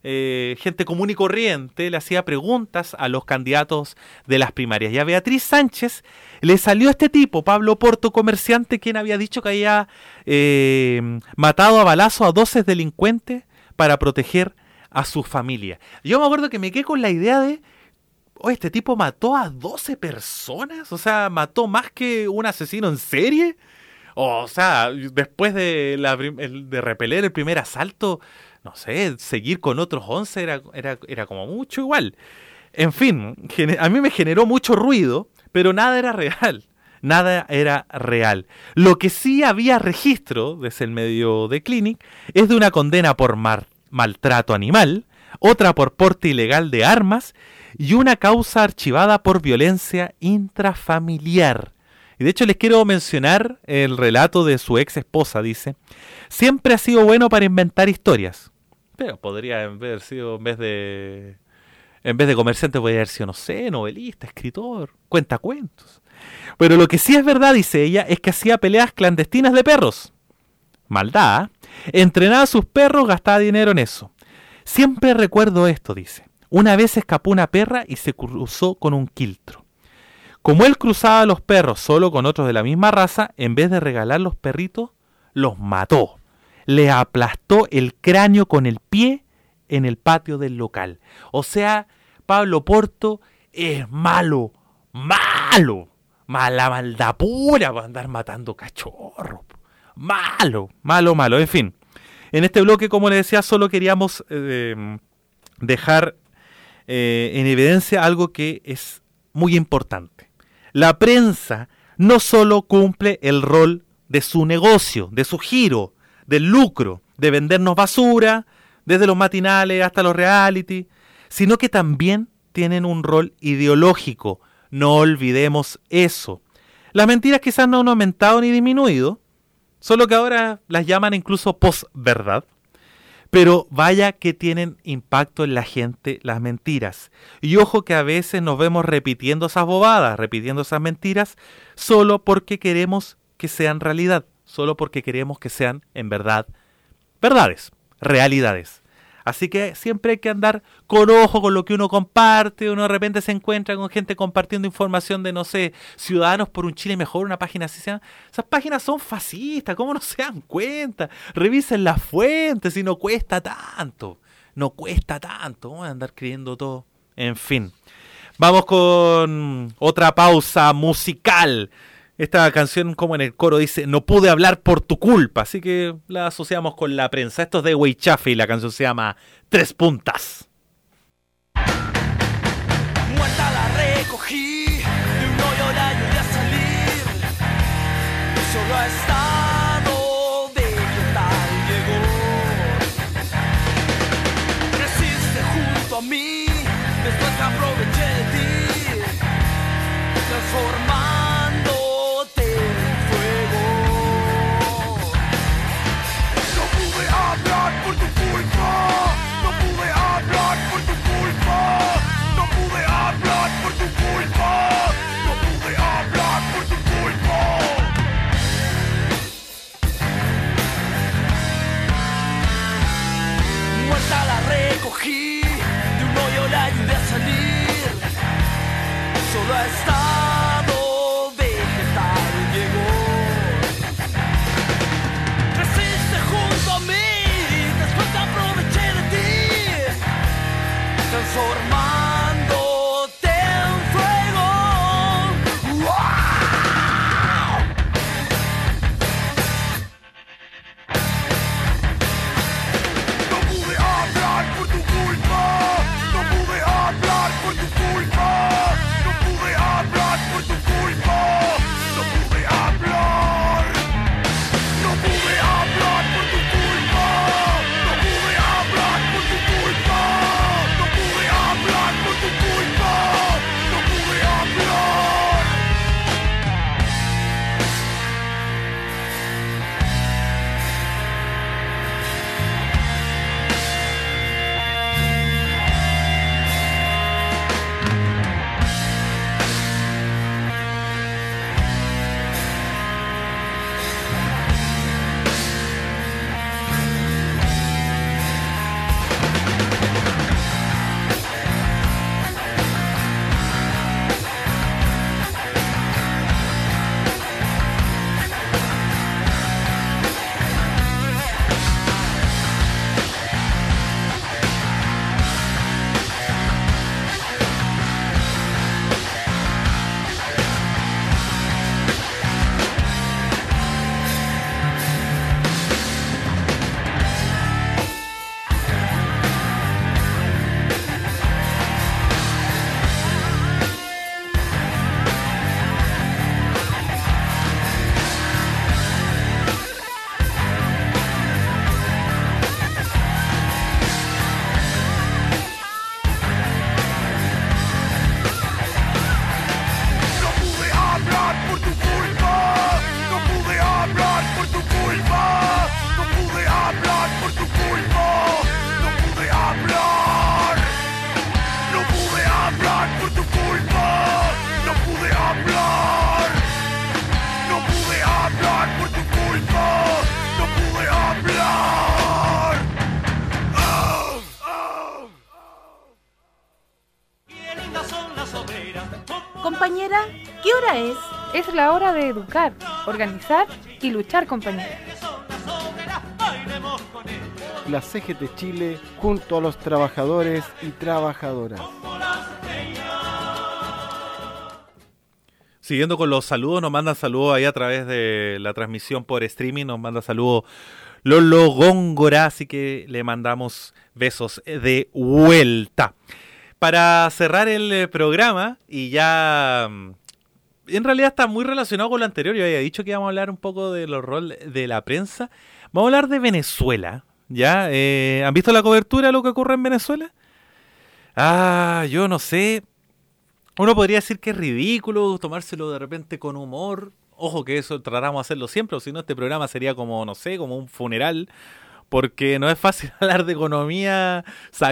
S2: gente común y corriente, le hacía preguntas a los candidatos de las primarias. Y a Beatriz Sánchez le salió este tipo, Pablo Porto, comerciante, quien había dicho que había matado a balazo a 12 delincuentes para proteger a su familia. Yo me acuerdo que me quedé con la idea de, este tipo mató a 12 personas, o sea, mató más que un asesino en serie. O sea, después de repeler el primer asalto, no sé, seguir con otros 11 era como mucho igual. En fin, a mí me generó mucho ruido, pero nada era real. Nada era real. Lo que sí había registro, desde el medio de Clinic, es de una condena por maltrato animal, otra por porte ilegal de armas y una causa archivada por violencia intrafamiliar. Y de hecho les quiero mencionar el relato de su ex esposa, dice: siempre ha sido bueno para inventar historias. Pero podría haber sido, en vez de comerciante, podría haber sido, no sé, novelista, escritor, cuentacuentos. Pero lo que sí es verdad, dice ella, es que hacía peleas clandestinas de perros. Maldad, entrenaba a sus perros, gastaba dinero en eso. Siempre recuerdo esto, dice. Una vez escapó una perra y se cruzó con un quiltro. Como él cruzaba a los perros solo con otros de la misma raza, en vez de regalar los perritos, los mató. Le aplastó el cráneo con el pie en el patio del local. O sea, Pablo Porto es malo. La maldad pura para andar matando cachorros. Malo. En fin, en este bloque, como les decía, solo queríamos dejar en evidencia algo que es muy importante. La prensa no solo cumple el rol de su negocio, de su giro, del lucro, de vendernos basura, desde los matinales hasta los reality, sino que también tienen un rol ideológico. No olvidemos eso. Las mentiras quizás no han aumentado ni disminuido, solo que ahora las llaman incluso posverdad. Pero vaya que tienen impacto en la gente las mentiras. Y ojo que a veces nos vemos repitiendo esas bobadas, repitiendo esas mentiras, solo porque queremos que sean realidad, solo porque queremos que sean en verdad verdades, realidades. Así que siempre hay que andar con ojo con lo que uno comparte. Uno de repente se encuentra con gente compartiendo información de, no sé, Ciudadanos por un Chile Mejor, una página así. Esas páginas son fascistas, ¿cómo no se dan cuenta? Revisen las fuentes y no cuesta tanto. Vamos a andar creyendo todo. En fin, vamos con otra pausa musical. Esta canción, como en el coro dice, no pude hablar por tu culpa, así que la asociamos con la prensa. Esto es de Weichafe y la canción se llama Tres Puntas.
S3: Muerta la recogí, de un hoyo la ayudé a salir. Solo a estado vegetal llegó. Creciste junto a mí, después me aproveché de ti, transformándote en fuego. No pude hablar por tu culpa, no pude hablar por tu culpa, no pude hablar por tu culpa, no pude hablar por tu culpa. Muerta la recogí, de un hoyo la ayudé a salir.
S7: es la hora de educar, organizar y luchar, compañeros.
S1: La CGT Chile junto a los trabajadores y trabajadoras.
S2: Siguiendo con los saludos, nos mandan saludos ahí a través de la transmisión por streaming, nos manda saludos Lolo Góngora, así que le mandamos besos de vuelta. Para cerrar el programa, y ya en realidad está muy relacionado con lo anterior, yo había dicho que íbamos a hablar un poco de los roles de la prensa, vamos a hablar de Venezuela, ¿ya? ¿Han visto la cobertura de lo que ocurre en Venezuela? Yo no sé. Uno podría decir que es ridículo, tomárselo de repente con humor. Ojo que eso tratamos de hacerlo siempre, o si no este programa sería como, no sé, como un funeral, porque no es fácil hablar de economía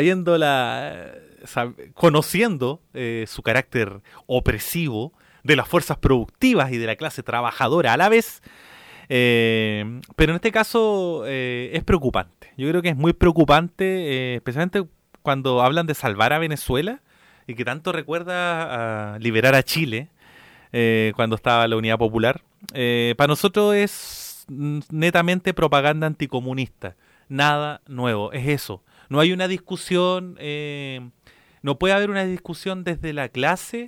S2: conociendo su carácter opresivo de las fuerzas productivas y de la clase trabajadora a la vez. Pero en este caso es preocupante. Yo creo que es muy preocupante, especialmente cuando hablan de salvar a Venezuela, y que tanto recuerda a liberar a Chile cuando estaba la Unidad Popular. Para nosotros es netamente propaganda anticomunista. Nada nuevo, es eso. No hay una discusión, no puede haber una discusión desde la clase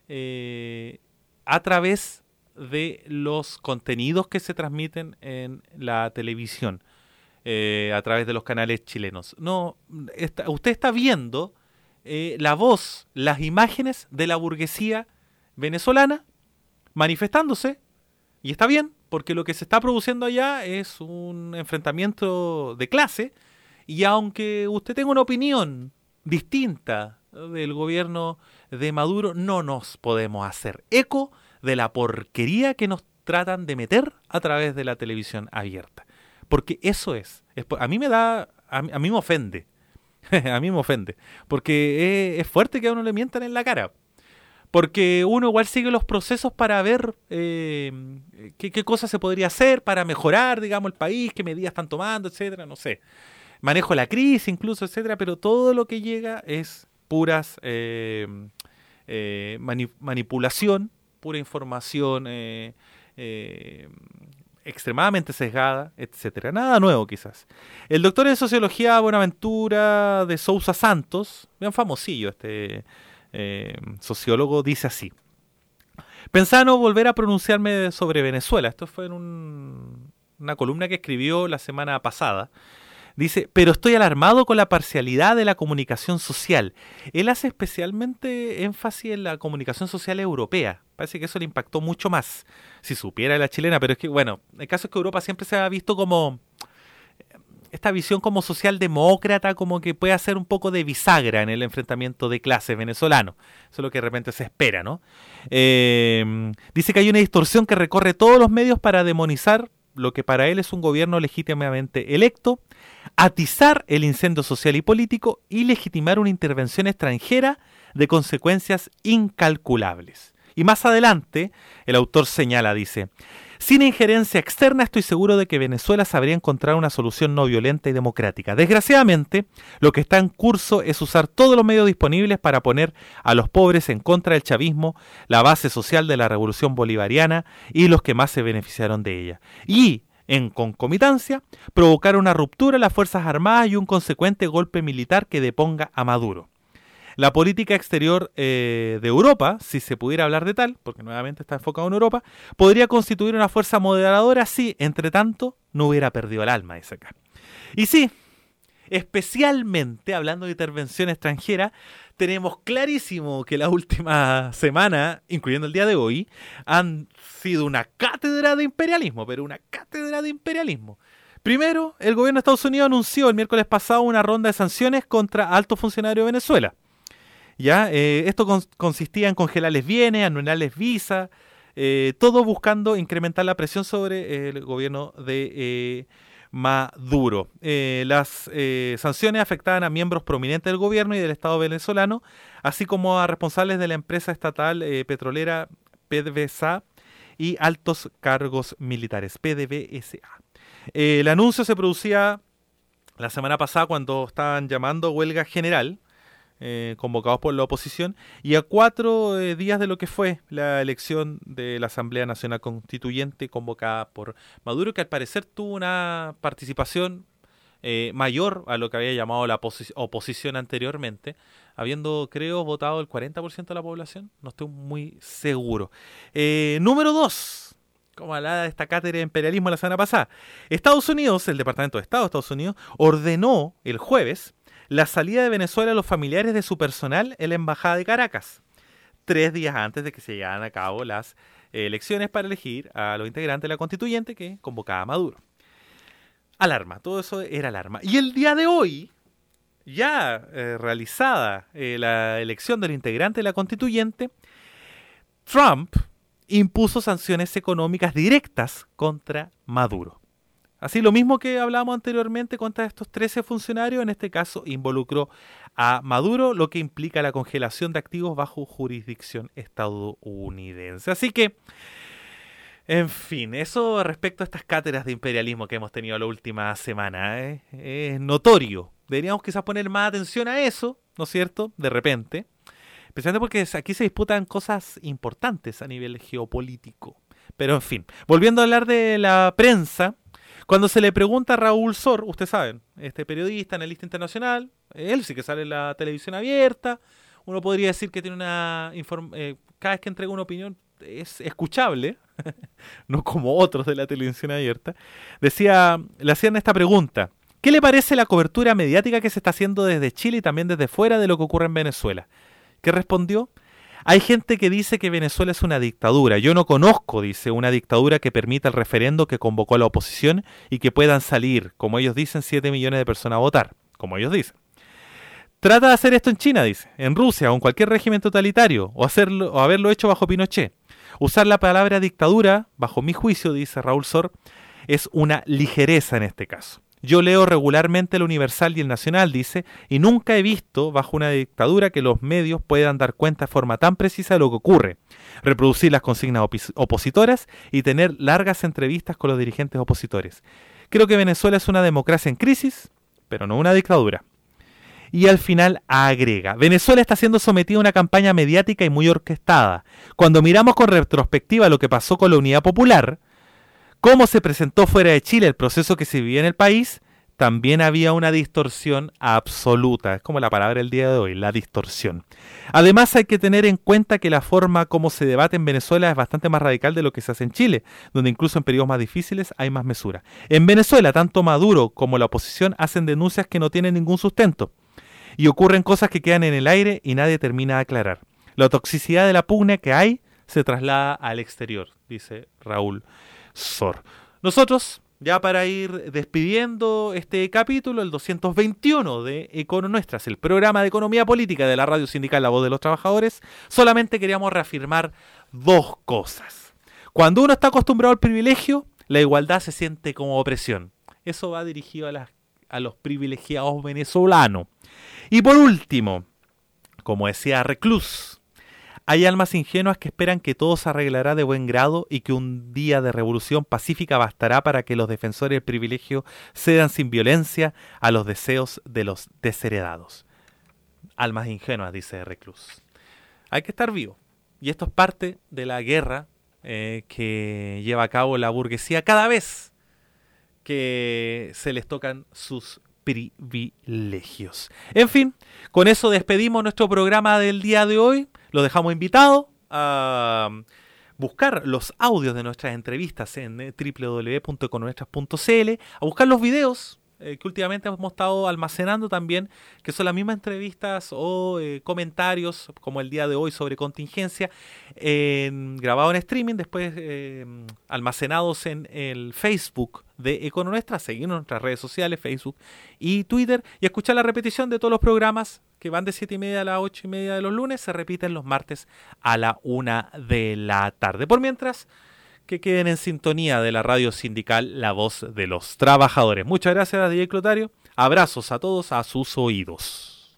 S2: a través de los contenidos que se transmiten en la televisión, a través de los canales chilenos. No, usted está viendo la voz, las imágenes de la burguesía venezolana manifestándose, y está bien, porque lo que se está produciendo allá es un enfrentamiento de clase, y aunque usted tenga una opinión distinta del gobierno de Maduro, no nos podemos hacer eco de la porquería que nos tratan de meter a través de la televisión abierta, porque eso a mí me ofende. A mí me ofende, porque es fuerte que a uno le mientan en la cara, porque uno igual sigue los procesos para ver qué cosas se podría hacer para mejorar, digamos, el país, qué medidas están tomando, etcétera, no sé, manejo de la crisis incluso, etcétera, pero todo lo que llega es puras manipulación, pura información extremadamente sesgada, etcétera. Nada nuevo quizás. El doctor en Sociología Buenaventura de Sousa Santos, bien famosillo este sociólogo, dice así: pensaba no volver a pronunciarme sobre Venezuela. Esto fue en una columna que escribió la semana pasada. Dice, pero estoy alarmado con la parcialidad de la comunicación social. Él hace especialmente énfasis en la comunicación social europea. Parece que eso le impactó mucho más, si supiera la chilena, pero es que, bueno, el caso es que Europa siempre se ha visto como esta visión como socialdemócrata, como que puede hacer un poco de bisagra en el enfrentamiento de clases venezolano. Eso es lo que de repente se espera, ¿no? Dice que hay una distorsión que recorre todos los medios para demonizar lo que para él es un gobierno legítimamente electo, atizar el incendio social y político y legitimar una intervención extranjera de consecuencias incalculables. Y más adelante, el autor señala, dice, sin injerencia externa estoy seguro de que Venezuela sabría encontrar una solución no violenta y democrática. Desgraciadamente, lo que está en curso es usar todos los medios disponibles para poner a los pobres en contra del chavismo, la base social de la revolución bolivariana y los que más se beneficiaron de ella. Y, en concomitancia, provocar una ruptura en las Fuerzas Armadas y un consecuente golpe militar que deponga a Maduro. La política exterior de Europa, si se pudiera hablar de tal, porque nuevamente está enfocado en Europa, podría constituir una fuerza moderadora si, entre tanto, no hubiera perdido el alma, dice acá. Y sí, especialmente hablando de intervención extranjera, tenemos clarísimo que la última semana, incluyendo el día de hoy, han sido una cátedra de imperialismo, pero una cátedra de imperialismo. Primero, el gobierno de Estados Unidos anunció el miércoles pasado una ronda de sanciones contra altos funcionarios de Venezuela. ¿Ya? Esto consistía en congelarles bienes, anularles visas, todo buscando incrementar la presión sobre el gobierno de Maduro. Las sanciones afectaban a miembros prominentes del gobierno y del Estado venezolano, así como a responsables de la empresa estatal petrolera PDVSA y altos cargos militares, PDVSA. El anuncio se producía la semana pasada cuando estaban llamando huelga general, convocados por la oposición, y a 4 días de lo que fue la elección de la Asamblea Nacional Constituyente convocada por Maduro, que al parecer tuvo una participación mayor a lo que había llamado la oposición anteriormente, habiendo, creo, votado el 40% de la población, no estoy muy seguro. Número 2, como hablaba de esta cátedra de imperialismo la semana pasada, Estados Unidos, el Departamento de Estado de Estados Unidos, ordenó el jueves la salida de Venezuela a los familiares de su personal en la Embajada de Caracas, 3 días antes de que se llevaran a cabo las elecciones para elegir a los integrantes de la constituyente que convocaba a Maduro. Alarma, todo eso era alarma. Y el día de hoy, ya realizada la elección del integrante de la constituyente, Trump impuso sanciones económicas directas contra Maduro. Así, lo mismo que hablábamos anteriormente contra estos 13 funcionarios, en este caso involucró a Maduro, lo que implica la congelación de activos bajo jurisdicción estadounidense. Así que, en fin, eso respecto a estas cátedras de imperialismo que hemos tenido la última semana, es notorio. Deberíamos quizás poner más atención a eso, ¿no es cierto?, de repente. Especialmente porque aquí se disputan cosas importantes a nivel geopolítico. Pero, en fin, volviendo a hablar de la prensa, cuando se le pregunta a Raúl Sor, ustedes saben, este periodista, analista internacional, él sí que sale en la televisión abierta, uno podría decir que tiene cada vez que entrega una opinión es escuchable, no como otros de la televisión abierta, le hacían esta pregunta: ¿qué le parece la cobertura mediática que se está haciendo desde Chile y también desde fuera de lo que ocurre en Venezuela? ¿Qué respondió? Hay gente que dice que Venezuela es una dictadura. Yo no conozco, dice, una dictadura que permita el referendo que convocó a la oposición y que puedan salir, como ellos dicen, 7 millones de personas a votar, como ellos dicen. Trata de hacer esto en China, dice, en Rusia o en cualquier régimen totalitario, o haberlo hecho bajo Pinochet. Usar la palabra dictadura, bajo mi juicio, dice Raúl Sor, es una ligereza en este caso. Yo leo regularmente el Universal y el Nacional, dice, y nunca he visto bajo una dictadura que los medios puedan dar cuenta de forma tan precisa de lo que ocurre, reproducir las consignas opositoras y tener largas entrevistas con los dirigentes opositores. Creo que Venezuela es una democracia en crisis, pero no una dictadura. Y al final agrega: Venezuela está siendo sometida a una campaña mediática y muy orquestada. Cuando miramos con retrospectiva lo que pasó con la Unidad Popular, cómo se presentó fuera de Chile el proceso que se vivía en el país, también había una distorsión absoluta. Es como la palabra del día de hoy, la distorsión. Además, hay que tener en cuenta que la forma como se debate en Venezuela es bastante más radical de lo que se hace en Chile, donde incluso en periodos más difíciles hay más mesura. En Venezuela, tanto Maduro como la oposición hacen denuncias que no tienen ningún sustento, y ocurren cosas que quedan en el aire y nadie termina de aclarar. La toxicidad de la pugna que hay se traslada al exterior, dice Raúl Sor. Nosotros, ya para ir despidiendo este capítulo, el 221 de Econo Nuestras, el programa de economía política de la radio sindical La Voz de los Trabajadores, solamente queríamos reafirmar 2 cosas. Cuando uno está acostumbrado al privilegio, la igualdad se siente como opresión. Eso va dirigido a los privilegiados venezolanos. Y por último, como decía Reclus, hay almas ingenuas que esperan que todo se arreglará de buen grado y que un día de revolución pacífica bastará para que los defensores del privilegio cedan sin violencia a los deseos de los desheredados. Almas ingenuas, dice Reclus. Hay que estar vivo. Y esto es parte de la guerra que lleva a cabo la burguesía cada vez que se les tocan sus privilegios. En fin, con eso despedimos nuestro programa del día de hoy. Lo dejamos invitado a buscar los audios de nuestras entrevistas en www.econonuestras.cl, a buscar los videos que últimamente hemos estado almacenando también, que son las mismas entrevistas o comentarios, como el día de hoy sobre contingencia, grabado en streaming, después almacenados en el Facebook de Econonuestra. Seguirnos en nuestras redes sociales, Facebook y Twitter, y escuchar la repetición de todos los programas que van de 7:30 a las 8:30 de los lunes, se repiten los martes a la 1 de la tarde. Por mientras, que queden en sintonía de la radio sindical La Voz de los Trabajadores. Muchas gracias, DJ Clotario. Abrazos a todos a sus oídos.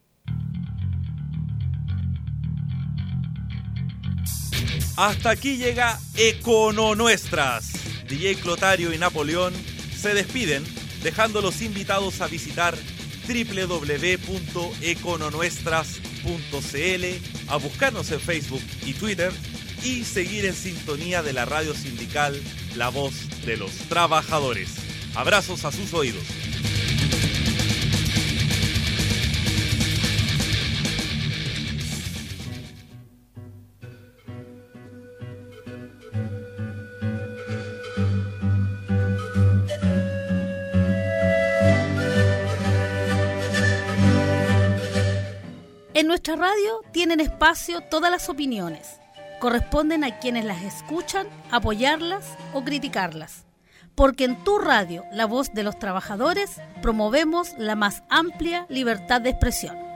S2: Hasta aquí llega Econo Nuestras. DJ Clotario y Napoleón se despiden, dejando los invitados a visitar www.econonuestras.cl, a buscarnos en Facebook y Twitter y seguir en sintonía de la radio sindical La Voz de los Trabajadores. Abrazos a sus oídos.
S8: En nuestra radio tienen espacio todas las opiniones. Corresponden a quienes las escuchan apoyarlas o criticarlas. Porque en tu radio, La Voz de los Trabajadores, promovemos la más amplia libertad de expresión.